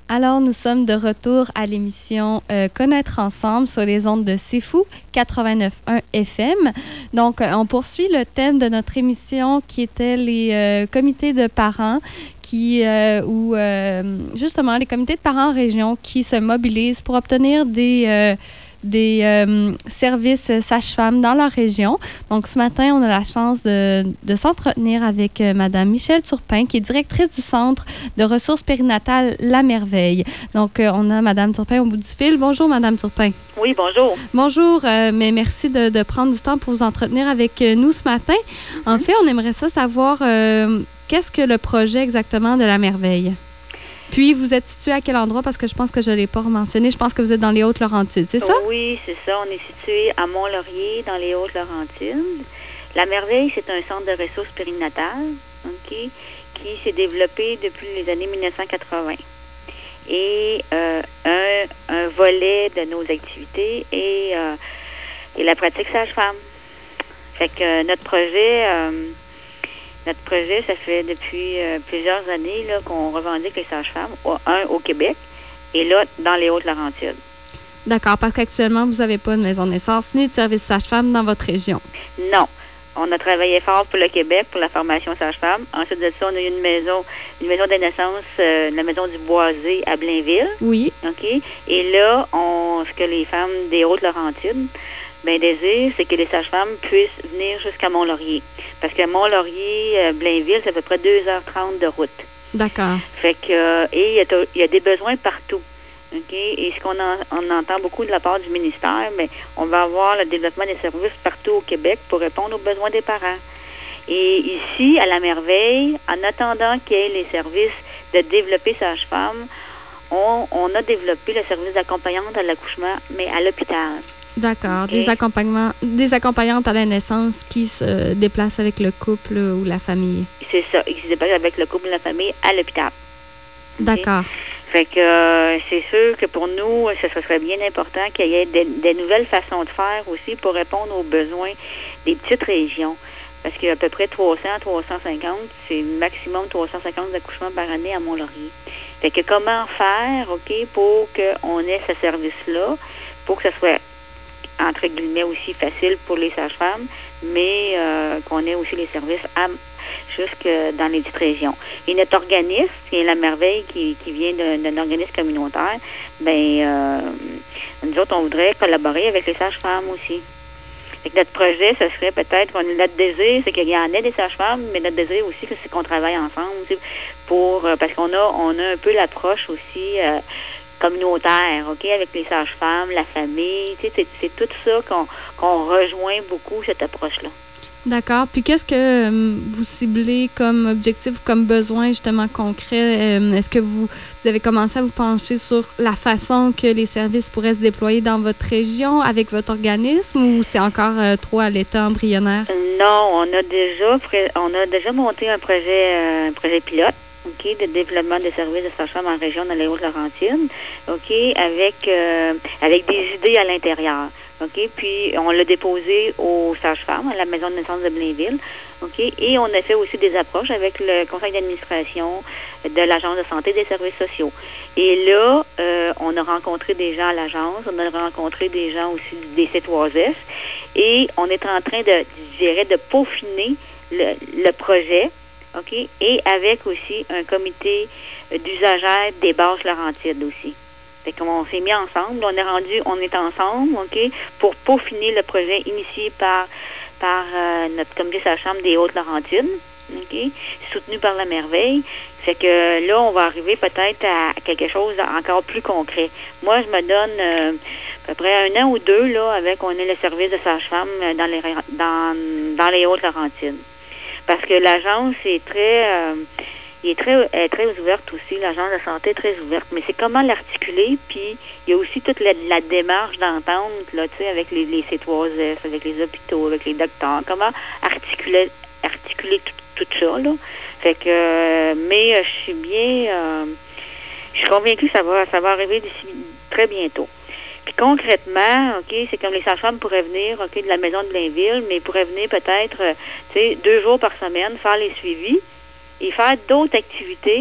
Alors, nous sommes de retour à l'émission euh, Connaître ensemble sur les ondes de C'est Fou, quatre-vingt-neuf virgule un F M. Donc, euh, on poursuit le thème de notre émission qui était les euh, comités de parents qui, euh, ou euh, justement, les comités de parents en région qui se mobilisent pour obtenir des... Euh, des euh, services sages-femmes dans leur région. Donc, ce matin, on a la chance de, de s'entretenir avec euh, Mme Michèle Turpin, qui est directrice du Centre de ressources périnatales La Merveille. Donc, euh, on a Mme Turpin au bout du fil. Bonjour, Mme Turpin. Oui, bonjour. Bonjour, euh, mais merci de, de prendre du temps pour vous entretenir avec euh, nous ce matin. Mm-hmm. En fait, on aimerait ça savoir euh, qu'est-ce que le projet exactement de La Merveille? Puis, vous êtes situé à quel endroit? Parce que je pense que je ne l'ai pas mentionné. Je pense que vous êtes dans les Hautes-Laurentides, c'est ça? Oui, c'est ça. On est situé à Mont-Laurier, dans les Hautes-Laurentides. La Merveille, c'est un centre de ressources périnatales, OK, qui s'est développé depuis les années mille neuf cent quatre-vingts. Et euh, un, un volet de nos activités est, euh, est la pratique sage-femme. Fait que euh, notre projet... Euh, Notre projet, ça fait depuis euh, plusieurs années là, qu'on revendique les sages-femmes, un au Québec et là, dans les Hautes-Laurentides. D'accord, parce qu'actuellement, vous n'avez pas de maison de naissance ni de service sage-femme dans votre région. Non. On a travaillé fort pour le Québec, pour la formation sage-femme. Ensuite de ça, on a eu une maison, une maison de naissance, euh, la maison du Boisé à Blainville. Oui. OK. Et là, on, ce que les femmes des Hautes-Laurentides ben, désirent, c'est que les sages-femmes puissent venir jusqu'à Mont-Laurier. Parce que Mont-Laurier, euh, Blainville, c'est à peu près deux heures trente de route. D'accord. Fait que, euh, et il y, a, il y a des besoins partout. OK? Et ce qu'on en, on entend beaucoup de la part du ministère, mais on va avoir le développement des services partout au Québec pour répondre aux besoins des parents. Et ici, à La Merveille, en attendant qu'il y ait les services de développer sage-femme, on, on a développé le service d'accompagnante à l'accouchement, mais à l'hôpital. D'accord. Okay. Des accompagnements, des accompagnantes à la naissance qui se déplacent avec le couple ou la famille. C'est ça, qui se déplacent avec le couple ou la famille à l'hôpital. D'accord. Okay? Fait que euh, c'est sûr que pour nous, ce serait bien important qu'il y ait des, des nouvelles façons de faire aussi pour répondre aux besoins des petites régions. Parce qu'il y a à peu près trois cents à trois cent cinquante, c'est maximum trois cent cinquante accouchements par année à Mont-Laurier. Fait que comment faire, OK, pour qu'on ait ce service-là, pour que ce soit entre guillemets aussi facile pour les sages-femmes, mais euh, qu'on ait aussi les services à, jusque dans les petites régions. Et notre organisme, qui est La Merveille, qui, qui vient d'un organisme communautaire, ben euh, nous autres, on voudrait collaborer avec les sages-femmes aussi. Fait que notre projet, ce serait peut-être, qu'on, notre désir, c'est qu'il y en ait des sages-femmes, mais notre désir aussi, c'est qu'on travaille ensemble aussi pour, parce qu'on a, on a un peu l'approche aussi euh, communautaire, OK, avec les sages-femmes, la famille, tu sais, c'est, c'est tout ça qu'on, qu'on rejoint beaucoup, cette approche-là. D'accord. Puis qu'est-ce que euh, vous ciblez comme objectif, comme besoin justement concret? Euh, est-ce que vous, vous avez commencé à vous pencher sur la façon que les services pourraient se déployer dans votre région avec votre organisme ou c'est encore euh, trop à l'état embryonnaire? Non, on a déjà on a déjà monté un projet, euh, un projet pilote. OK, de développement des services de sage-femme en région dans les Hautes-Laurentides, OK, avec euh, avec des idées à l'intérieur, OK, puis on l'a déposé aux sages-femmes à la maison de naissance de Blainville, OK, et on a fait aussi des approches avec le conseil d'administration de l'Agence de santé des services sociaux. Et là, euh, on a rencontré des gens à l'agence, on a rencontré des gens aussi des C trois S, et on est en train de, je dirais, de peaufiner le, le projet, OK, et avec aussi un comité d'usagères des Basses-Laurentides aussi. Fait qu'on s'est mis ensemble, on est rendu, on est ensemble, OK, pour peaufiner le projet initié par par euh, notre comité sage-femme des Hautes-Laurentides, OK, soutenu par La Merveille. Fait que là, on va arriver peut-être à quelque chose encore plus concret. Moi, je me donne euh, à peu près un an ou deux, là, avec on ait le service de sage-femme dans les dans, dans les Hautes-Laurentides. Parce que l'agence est très, euh, il est très, est très ouverte aussi, l'agence de santé est très ouverte. Mais c'est comment l'articuler, puis il y a aussi toute la, la démarche d'entente, là, tu sais, avec les, les C trois S, avec les hôpitaux, avec les docteurs, comment articuler, articuler tout, tout ça, là. Fait que, euh, mais euh, je suis bien, euh, je suis convaincue que ça va, ça va arriver d'ici très bientôt. Puis concrètement, OK, c'est comme les sages-femmes pourraient venir, OK, de la maison de Blainville, mais ils pourraient venir peut-être, euh, tu sais, deux jours par semaine, faire les suivis et faire d'autres activités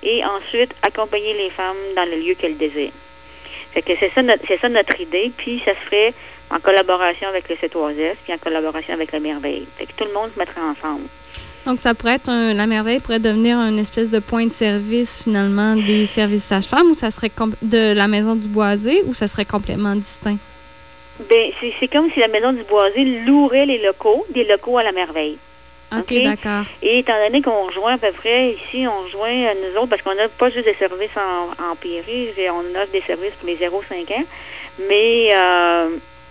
et ensuite accompagner les femmes dans le lieu qu'elles désirent. Fait que c'est ça notre, c'est ça notre idée, puis ça se ferait en collaboration avec le C trois S, puis en collaboration avec la Merveille. Fait que tout le monde se mettrait ensemble. Donc, ça pourrait être un, la Merveille pourrait devenir une espèce de point de service, finalement, des services sages-femmes, ou ça serait com- de la Maison du Boisé, ou ça serait complètement distinct? Bien, c'est, c'est comme si la Maison du Boisé louerait les locaux, des locaux à la Merveille. OK, okay? d'accord. Et étant donné qu'on rejoint à peu près, ici, on rejoint euh, nous autres, parce qu'on n'a pas juste des services en, en péri, on offre des services pour les zéro à cinq ans, mais euh,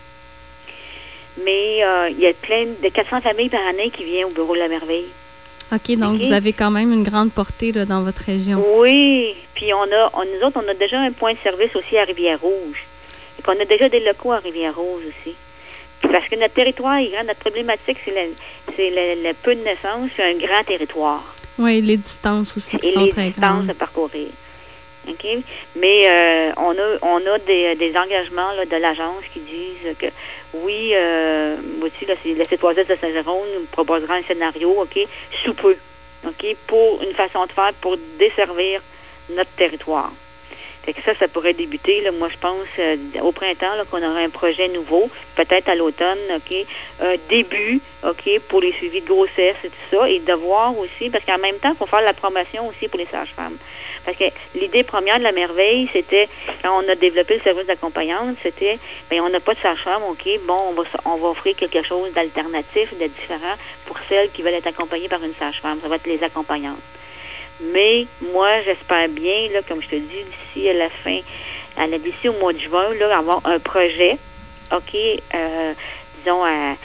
mais euh, il y a plein de quatre cents familles par année qui viennent au Bureau de la Merveille. OK, donc okay. Vous avez quand même une grande portée là, dans votre région. Oui, puis on a, on, nous autres, on a déjà un point de service aussi à Rivière-Rouge. Et qu'on a déjà des locaux à Rivière-Rouge aussi. Puis parce que notre territoire est grand, notre problématique, c'est le, c'est le, le peu de naissances, puis un grand territoire. Oui, les distances aussi qui et sont très grandes. Et les distances à parcourir. OK? Mais euh, on a, on a des, des engagements là, de l'agence qui disent que oui, euh, aussi, là, le C trois S de Saint-Jérôme nous proposera un scénario, OK, sous peu, OK, pour une façon de faire pour desservir notre territoire. Fait que ça, ça pourrait débuter, là, moi, je pense, euh, au printemps, là, qu'on aura un projet nouveau, peut-être à l'automne, OK, un début, OK, pour les suivis de grossesse et tout ça, et de voir aussi, parce qu'en même temps, il faut faire la promotion aussi pour les sages-femmes. Parce que l'idée première de la Merveille, c'était, quand on a développé le service d'accompagnante, c'était, bien, on n'a pas de sage-femme, OK, bon, on va, on va offrir quelque chose d'alternatif, de différent pour celles qui veulent être accompagnées par une sage-femme. Ça va être les accompagnantes. Mais moi, j'espère bien, là, comme je te dis, d'ici à la fin, à la d'ici au mois de juin, là, avoir un projet, OK, euh, disons, à,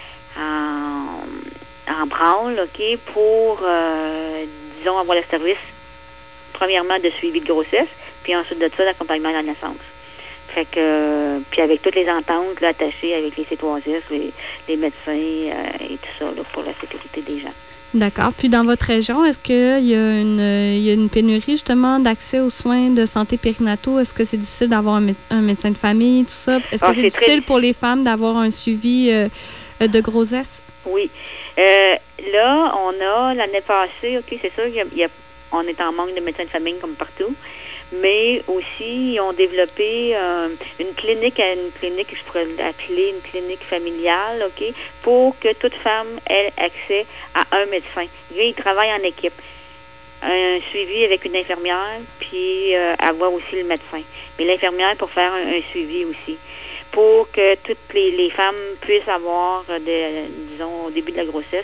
en, en branle, OK, pour, euh, disons, avoir le service, premièrement, de suivi de grossesse, puis ensuite de ça, d'accompagnement à la naissance. Fait que, euh, puis avec toutes les ententes là, attachées avec les C trois S, les, les médecins euh, et tout ça, là, pour la sécurité des gens. D'accord. Puis dans votre région, est-ce qu'il y a une, il y a une pénurie justement d'accès aux soins de santé périnataux? Est-ce que c'est difficile d'avoir un, méde- un médecin de famille, tout ça? Est-ce que ah, c'est, c'est difficile très... pour les femmes d'avoir un suivi euh, de grossesse? Oui. Euh, là, on a l'année passée, OK, c'est sûr qu'il y a, il y a, on est en manque de médecins de famille comme partout, mais aussi ils ont développé euh, une clinique, une clinique, je pourrais l'appeler une clinique familiale, OK, pour que toute femme ait accès à un médecin. Là, ils travaillent en équipe. Un suivi avec une infirmière, puis euh, avoir aussi le médecin. Mais l'infirmière pour faire un, un suivi aussi. Pour que toutes les, les femmes puissent avoir, de, disons, au début de la grossesse,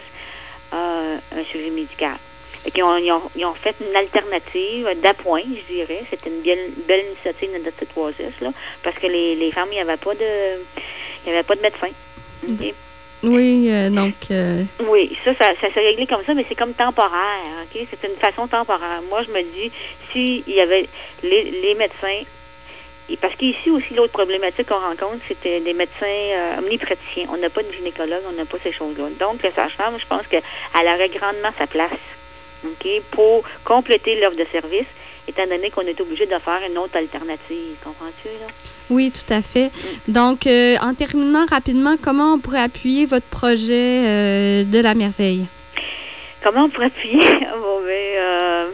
euh, un suivi médical. Ils ont, ils, ont, ils ont fait une alternative d'appoint, je dirais. C'était une belle, belle initiative de notre C trois S, là, parce que les, les femmes, il n'y avait pas de il n'y avait pas de médecin. Okay? Oui, euh, donc... Euh... Oui, ça, ça, ça s'est réglé comme ça, mais c'est comme temporaire, OK? C'est une façon temporaire. Moi, je me dis, s'il y avait les, les médecins, et parce qu'ici aussi, l'autre problématique qu'on rencontre, c'était des médecins euh, omnipraticiens. On n'a pas de gynécologue, on n'a pas ces choses-là. Donc, le sage-femme, je pense qu'elle aurait grandement sa place. OK, pour compléter l'offre de service, étant donné qu'on est obligé de faire une autre alternative. Comprends-tu, là? Oui, tout à fait. Mm. Donc, euh, en terminant rapidement, comment on pourrait appuyer votre projet euh, de la Merveille? Comment on pourrait appuyer? bon, ben, euh,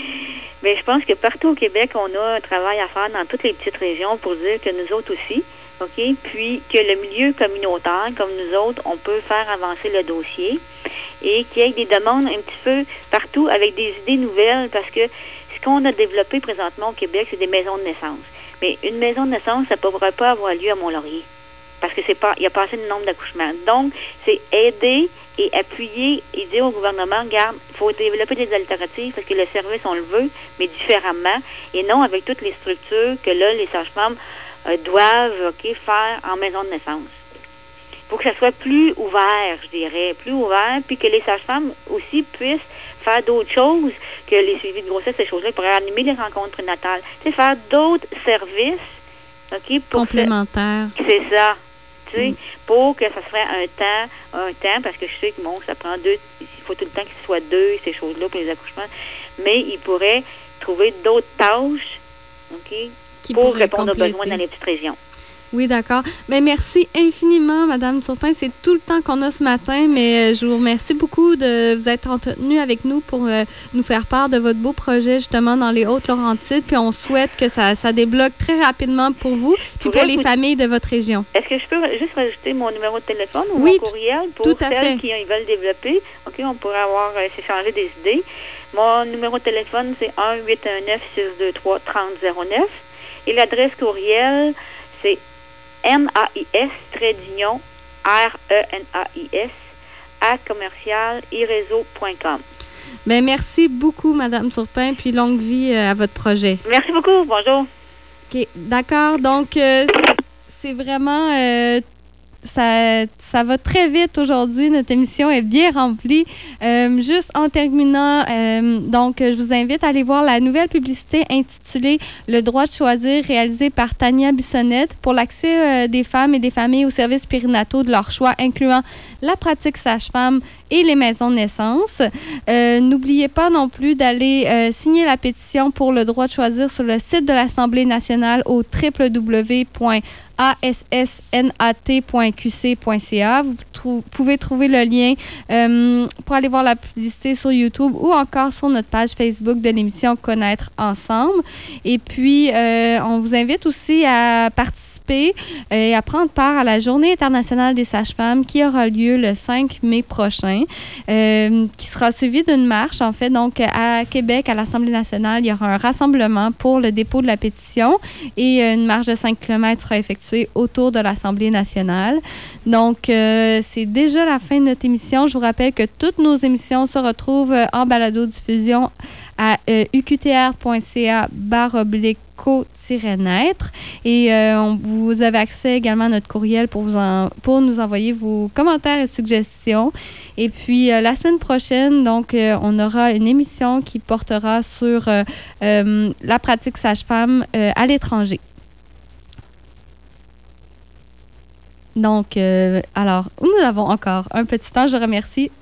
ben, je pense que partout au Québec, on a un travail à faire dans toutes les petites régions pour dire que nous autres aussi, OK, puis que le milieu communautaire, comme nous autres, on peut faire avancer le dossier et qu'il y ait des demandes un petit peu partout avec des idées nouvelles, parce que ce qu'on a développé présentement au Québec, c'est des maisons de naissance. Mais une maison de naissance, ça ne pourrait pas avoir lieu à Mont-Laurier, parce que c'est pas, il n'y a pas assez de nombre d'accouchements. Donc, c'est aider et appuyer et dire au gouvernement, regarde, il faut développer des alternatives parce que le service, on le veut, mais différemment, et non avec toutes les structures que là, les sages-femmes euh, doivent okay, faire en maison de naissance. Pour que ça soit plus ouvert, je dirais, plus ouvert, puis que les sages-femmes aussi puissent faire d'autres choses que les suivis de grossesse, ces choses-là, pour animer les rencontres prénatales. Tu sais, faire d'autres services, OK, pour complémentaires. Ce, c'est ça. Tu sais, mm. pour que ça se fasse un temps, un temps, parce que je sais que, bon, ça prend deux, il faut tout le temps qu'il soit deux, ces choses-là, pour les accouchements, mais ils pourraient trouver d'autres tâches, OK, Qui pour répondre compléter. aux besoins dans les petites régions. Oui, d'accord. Bien, merci infiniment, Madame Turpin. C'est tout le temps qu'on a ce matin, mais je vous remercie beaucoup de vous être entretenue avec nous pour euh, nous faire part de votre beau projet, justement, dans les Hautes-Laurentides. Puis on souhaite que ça, ça débloque très rapidement pour vous puis pour les familles de votre région. Est-ce que je peux juste rajouter mon numéro de téléphone ou oui, mon courriel pour tout à celles fait. qui veulent développer? OK, on pourrait avoir euh, s'échanger des idées. Mon numéro de téléphone, c'est un huit un neuf six deux trois trente zéro neuf. Et l'adresse courriel, c'est M A I S, trait d'union, R E N A I S, à commercial i réseau point com. Bien, merci beaucoup, Madame Turpin, puis longue vie euh, à votre projet. Merci beaucoup. Bonjour. OK, d'accord. Donc, euh, c'est, c'est vraiment... Euh, Ça, ça va très vite aujourd'hui. Notre émission est bien remplie. Euh, juste en terminant, euh, donc, je vous invite à aller voir la nouvelle publicité intitulée « Le droit de choisir » réalisée par Tania Bissonnette pour l'accès euh, des femmes et des familles aux services périnataux de leur choix, incluant la pratique sage-femme et les maisons de naissance. Euh, n'oubliez pas non plus d'aller euh, signer la pétition pour le droit de choisir sur le site de l'Assemblée nationale au w w w point a s s n a t point q c point c a. Vous trou- pouvez trouver le lien euh, pour aller voir la publicité sur YouTube ou encore sur notre page Facebook de l'émission Connaître ensemble. Et puis, euh, on vous invite aussi à participer et à prendre part à la Journée internationale des sages-femmes qui aura lieu le cinq mai prochain, euh, qui sera suivie d'une marche. En fait, donc, à Québec, à l'Assemblée nationale, il y aura un rassemblement pour le dépôt de la pétition et une marche de cinq kilomètres sera effectuée autour de l'Assemblée nationale. Donc, euh, c'est déjà la fin de notre émission. Je vous rappelle que toutes nos émissions se retrouvent en balado-diffusion à euh, u q t r point c a barre oblique co-naître. Et euh, on, vous avez accès également à notre courriel pour, vous en, pour nous envoyer vos commentaires et suggestions. Et puis, euh, la semaine prochaine, donc, euh, on aura une émission qui portera sur euh, euh, la pratique sage-femme euh, à l'étranger. Donc, euh, alors, nous avons encore un petit temps. Je remercie